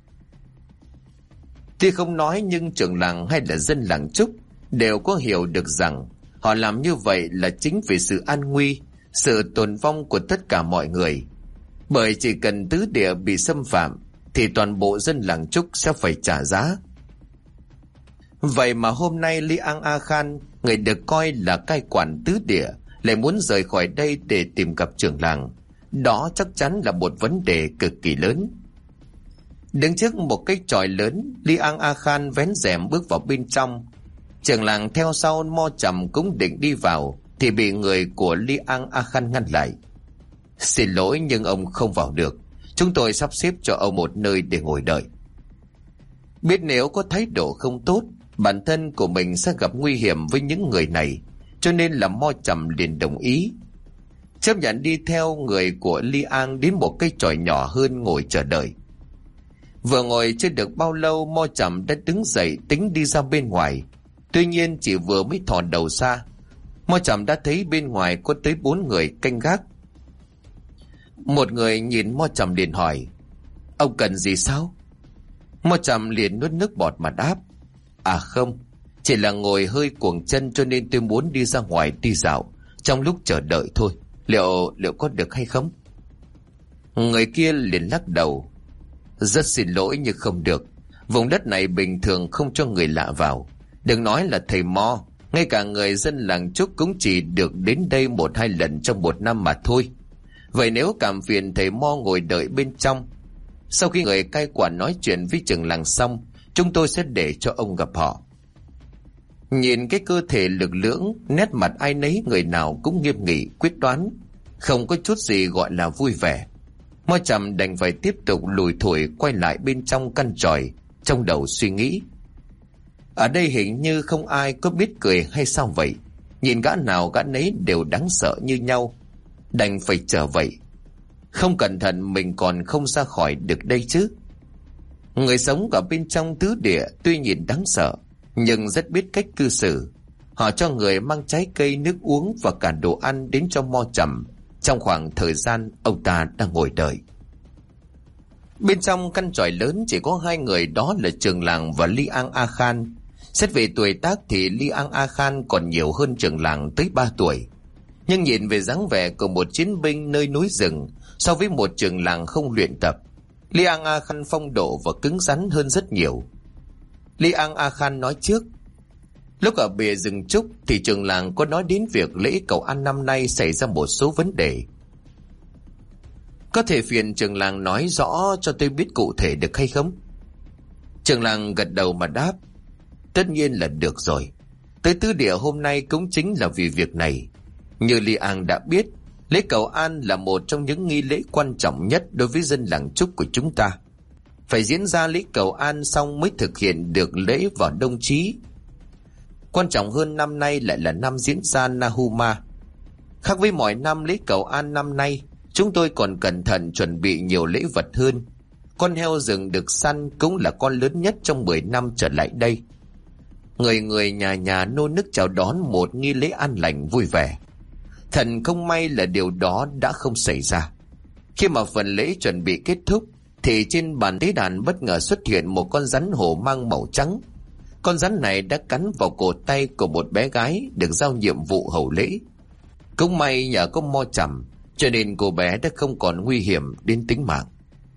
Tuy không nói, nhưng trưởng làng hay là dân làng trúc đều có hiểu được rằng họ làm như vậy là chính vì sự an nguy, sự tồn vong của tất cả mọi người. Bởi chỉ cần tứ địa bị xâm phạm thì toàn bộ dân làng trúc sẽ phải trả giá. Vậy mà hôm nay Liang A Khan, người được coi là cai quản tứ địa, lại muốn rời khỏi đây để tìm gặp trưởng làng. Đó chắc chắn là một vấn đề cực kỳ lớn. Đứng trước một cái chòi lớn, Liang A Khan vén rèm bước vào bên trong. Trưởng làng theo sau Mo Trầm cũng định đi vào thì bị người của Liang A Khan ngăn lại. Xin lỗi, nhưng ông không vào được. Chúng tôi sắp xếp cho ông một nơi để ngồi đợi. Biết nếu có thái độ không tốt, bản thân của mình sẽ gặp nguy hiểm với những người này, cho nên là Mo Trầm liền đồng ý, chấp nhận đi theo người của Liang đến một cái chòi nhỏ hơn ngồi chờ đợi. Vừa ngồi chưa được bao lâu, Mo Trầm đã đứng dậy tính đi ra bên ngoài. Tuy nhiên chỉ vừa mới thò đầu ra, Mo Trầm đã thấy bên ngoài có tới 4 người canh gác. Một người nhìn Mo Trầm liền hỏi: ông cần gì sao? Mo Trầm liền nuốt nước bọt mà đáp: à không, chỉ là ngồi hơi cuồng chân cho nên tôi muốn đi ra ngoài đi dạo trong lúc chờ đợi thôi. Liệu có được hay không? Người kia liền lắc đầu: rất xin lỗi nhưng không được. Vùng đất này bình thường không cho người lạ vào. Đừng nói là thầy Mo, Ngay cả người dân làng Trúc cũng chỉ được đến đây 1-2 lần trong một năm mà thôi. Vậy nếu cảm phiền thầy Mo ngồi đợi bên trong. Sau khi người cai quản nói chuyện với trưởng làng xong, chúng tôi sẽ để cho ông gặp họ. Nhìn cái cơ thể lực lưỡng, nét mặt ai nấy người nào cũng nghiêm nghị, quyết đoán, không có chút gì gọi là vui vẻ. Mo Trầm đành phải tiếp tục lủi thủi quay lại bên trong căn tròi, trong đầu suy nghĩ. Ở đây hình như không ai có biết cười hay sao vậy? Nhìn gã nào gã nấy đều đáng sợ như nhau. Đành phải trở vậy. Không cẩn thận mình còn không ra khỏi được đây chứ. Người sống ở bên trong tứ địa tuy nhìn đáng sợ, nhưng rất biết cách cư xử. Họ cho người mang trái cây, nước uống và cả đồ ăn đến cho Mo Trầm trong khoảng thời gian ông ta đang ngồi đợi. Bên trong căn tròi lớn chỉ có 2 người, đó là trưởng làng và Liang A Khan. Xét về tuổi tác thì Liang A Khan còn nhiều hơn trưởng làng tới 3 tuổi. Nhưng nhìn về dáng vẻ của một chiến binh nơi núi rừng, so với một trưởng làng không luyện tập, Liang A Khan phong độ và cứng rắn hơn rất nhiều. Liang A Khan nói trước. Lúc ở bìa rừng Trúc thì trưởng làng có nói đến việc lễ cầu an năm nay xảy ra một số vấn đề. Có thể phiền trưởng làng nói rõ cho tôi biết cụ thể được hay không? Trưởng làng gật đầu mà đáp. Tất nhiên là được rồi. Tới tứ địa hôm nay cũng chính là vì việc này. Như Liang đã biết, lễ cầu an là một trong những nghi lễ quan trọng nhất đối với dân làng Trúc của chúng ta. Phải diễn ra lễ cầu an xong mới thực hiện được lễ vào đông chí. Quan trọng hơn năm nay lại là năm diễn ra Nahuma. Khác với mọi năm lễ cầu an năm nay, chúng tôi còn cẩn thận chuẩn bị nhiều lễ vật hơn. Con heo rừng được săn cũng là con lớn nhất trong 10 năm trở lại đây. Người nhà nhà nô nức chào đón một nghi lễ an lành vui vẻ. Thần không may là điều đó đã không xảy ra. Khi mà phần lễ chuẩn bị kết thúc thì trên bàn tế đàn bất ngờ xuất hiện một con rắn hổ mang màu trắng. Con rắn này đã cắn vào cổ tay của một bé gái được giao nhiệm vụ hầu lễ. Cũng may nhờ có Mo Trầm cho nên cô bé đã không còn nguy hiểm đến tính mạng.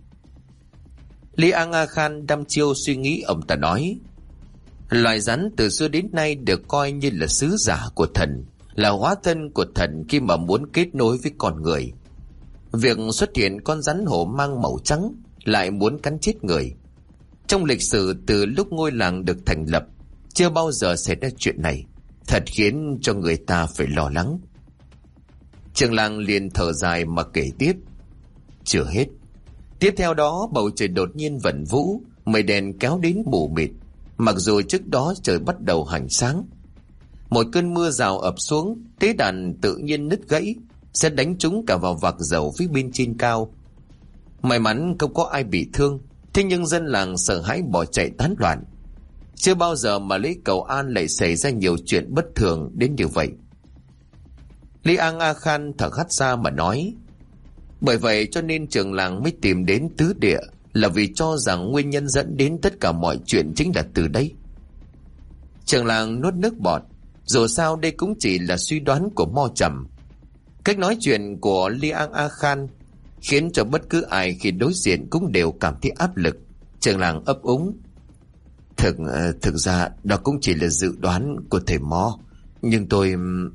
Liang A Khan đăm chiêu suy nghĩ, ông ta nói: loài rắn từ xưa đến nay được coi như là sứ giả của thần, là hóa thân của thần khi mà muốn kết nối với con người. Việc xuất hiện con rắn hổ mang màu trắng lại muốn cắn chết người. Trong lịch sử từ lúc ngôi làng được thành lập, chưa bao giờ xảy ra chuyện này, thật khiến cho người ta phải lo lắng. Trưởng làng liền thở dài mà kể tiếp. Chưa hết. Tiếp theo đó bầu trời đột nhiên vẩn vũ, mây đen kéo đến mù mịt, mặc dù trước đó trời bắt đầu hằn sáng. Một cơn mưa rào ập xuống, tế đàn tự nhiên nứt gãy, sẽ đánh trúng cả vào vạc dầu phía bên trên cao. May mắn không có ai bị thương, thế nhưng dân làng sợ hãi bỏ chạy tán loạn. Chưa bao giờ mà lễ cầu an lại xảy ra nhiều chuyện bất thường đến như vậy. Liang A Khan thở hắt ra mà nói: bởi vậy cho nên trưởng làng mới tìm đến tứ địa, là vì cho rằng nguyên nhân dẫn đến tất cả mọi chuyện chính là từ đây. Trưởng làng nuốt nước bọt. Dù sao đây cũng chỉ là suy đoán của Mo Trầm. Cách nói chuyện của Liang A Khan khiến cho bất cứ ai khi đối diện cũng đều cảm thấy áp lực. Trưởng làng ấp úng: Thực ra đó cũng chỉ là dự đoán của thầy Mo, nhưng tôi...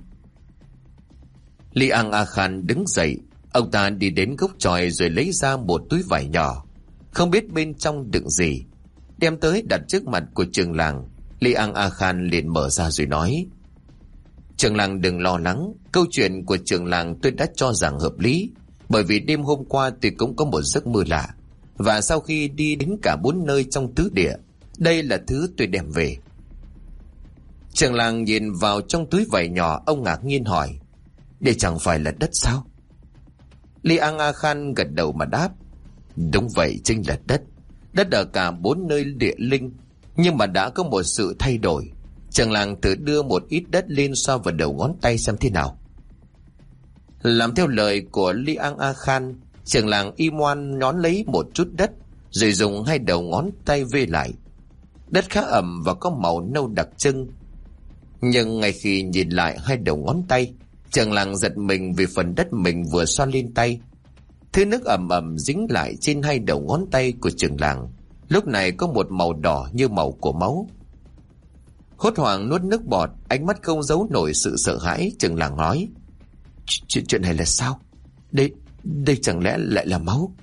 Liang A Khan đứng dậy. Ông ta đi đến gốc chòi rồi lấy ra một túi vải nhỏ, không biết bên trong đựng gì, đem tới đặt trước mặt của trưởng làng. Liang A Khan liền mở ra rồi nói: trưởng làng đừng lo lắng, câu chuyện của trưởng làng tôi đã cho rằng hợp lý, bởi vì đêm hôm qua tôi cũng có một giấc mơ lạ, và sau khi đi đến cả 4 nơi trong tứ địa, đây là thứ tôi đem về. Trưởng làng nhìn vào trong túi vải nhỏ, ông ngạc nhiên hỏi: đây chẳng phải là đất sao? Liang A Khan gật đầu mà đáp: đúng vậy, chính là đất. Đất ở cả 4 nơi địa linh, nhưng mà đã có một sự thay đổi. Trưởng làng tự đưa một ít đất lên so vào đầu ngón tay xem thế nào. Làm theo lời của Liang A Khan, trưởng làng y ngoan nhón lấy một chút đất, rồi dùng 2 đầu ngón tay vê lại. Đất khá ẩm và có màu nâu đặc trưng. Nhưng ngay khi nhìn lại 2 đầu ngón tay, trưởng làng giật mình vì phần đất mình vừa xoa lên tay. Thứ nước ẩm ẩm dính lại trên 2 đầu ngón tay của trưởng làng lúc này có một màu đỏ như màu của máu. Hốt hoảng nuốt nước bọt, ánh mắt không giấu nổi sự sợ hãi. Trường làng nói: Chuyện này là sao? Đây chẳng lẽ lại là máu?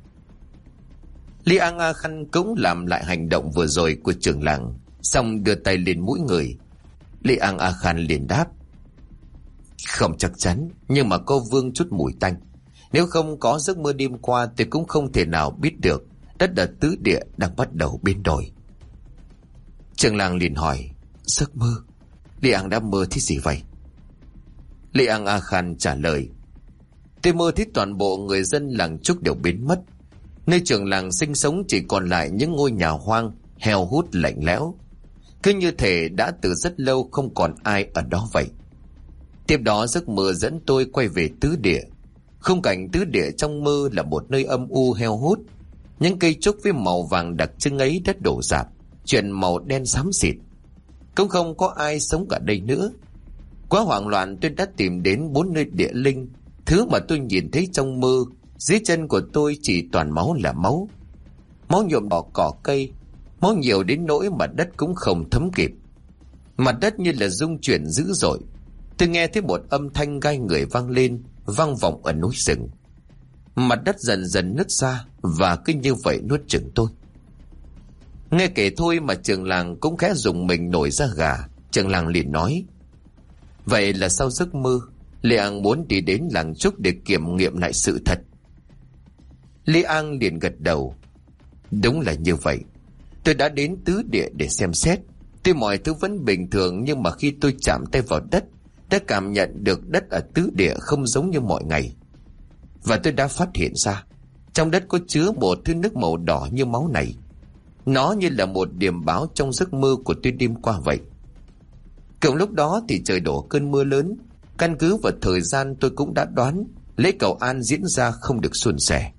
Liang A Khan cũng làm lại hành động vừa rồi của trường làng, xong đưa tay lên mũi người. Liang A Khan liền đáp: Không chắc chắn, nhưng mà có vương chút mùi tanh. Nếu không có giấc mơ đêm qua thì cũng không thể nào biết được đất ở tứ địa đang bắt đầu biến đổi. Trường làng liền hỏi: Giấc mơ? Liang đã mơ thấy gì vậy? Liang A Khan trả lời: Tôi mơ thấy toàn bộ người dân làng Trúc đều biến mất. Nơi trường làng sinh sống chỉ còn lại những ngôi nhà hoang, heo hút lạnh lẽo. Cứ như thể đã từ rất lâu không còn ai ở đó vậy. Tiếp đó giấc mơ dẫn tôi quay về tứ địa. Khung cảnh tứ địa trong mơ là một nơi âm u heo hút. Những cây trúc với màu vàng đặc trưng ấy đã đổ rạp, chuyển màu đen xám xịt. Cũng không có ai sống ở đây nữa. Quá hoảng loạn, tôi đã tìm đến 4 nơi địa linh. Thứ mà tôi nhìn thấy trong mơ, dưới chân của tôi chỉ toàn máu là máu. Máu nhuộm đỏ cỏ cây, máu nhiều đến nỗi mà đất cũng không thấm kịp. Mặt đất như là rung chuyển dữ dội. Tôi nghe thấy một âm thanh gai người vang lên, vang vọng ở núi rừng. Mặt đất dần dần nứt ra và cứ như vậy nuốt chửng tôi. Nghe kể thôi mà trường làng cũng khẽ rùng mình nổi da gà. Trường làng liền nói: Vậy là sau giấc mơ, Liang muốn đi đến làng Trúc để kiểm nghiệm lại sự thật. Liang liền gật đầu: Đúng là như vậy. Tôi đã đến tứ địa để xem xét. Tuy mọi thứ vẫn bình thường, nhưng mà khi tôi chạm tay vào đất, đã cảm nhận được đất ở tứ địa không giống như mọi ngày. Và tôi đã phát hiện ra trong đất có chứa một thứ nước màu đỏ như máu này. Nó như là một điểm báo trong giấc mơ của tôi đêm qua vậy. Cùng lúc đó thì trời đổ cơn mưa lớn. Căn cứ vào thời gian tôi cũng đã đoán lễ cầu an diễn ra không được suôn sẻ.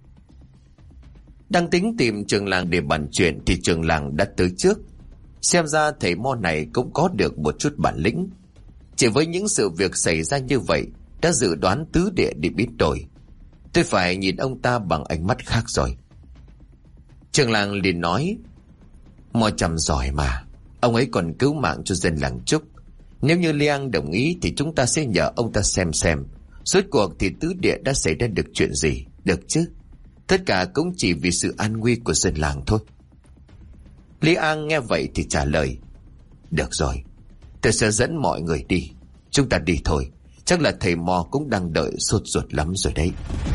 Đang tính tìm trường làng để bàn chuyện thì trường làng đã tới trước. Xem ra thầy mo này cũng có được một chút bản lĩnh. Chỉ với những sự việc xảy ra như vậy đã dự đoán tứ địa đi biến đổi. Tôi phải nhìn ông ta bằng ánh mắt khác rồi. Trường làng liền nói: Mo chăm giỏi mà, ông ấy còn cứu mạng cho dân làng Trúc. Nếu như Liang đồng ý thì chúng ta sẽ nhờ ông ta xem rốt cuộc thì tứ địa đã xảy ra được chuyện gì, được chứ? Tất cả cũng chỉ vì sự an nguy của dân làng thôi. Liang nghe vậy thì trả lời: Được rồi, tôi sẽ dẫn mọi người đi. Chúng ta đi thôi, chắc là thầy Mo cũng đang đợi sốt ruột lắm rồi đấy.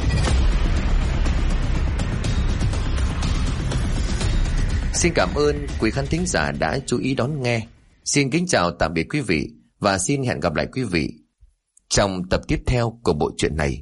Xin cảm ơn quý khán thính giả đã chú ý đón nghe. Xin kính chào tạm biệt quý vị và xin hẹn gặp lại quý vị trong tập tiếp theo của bộ truyện này.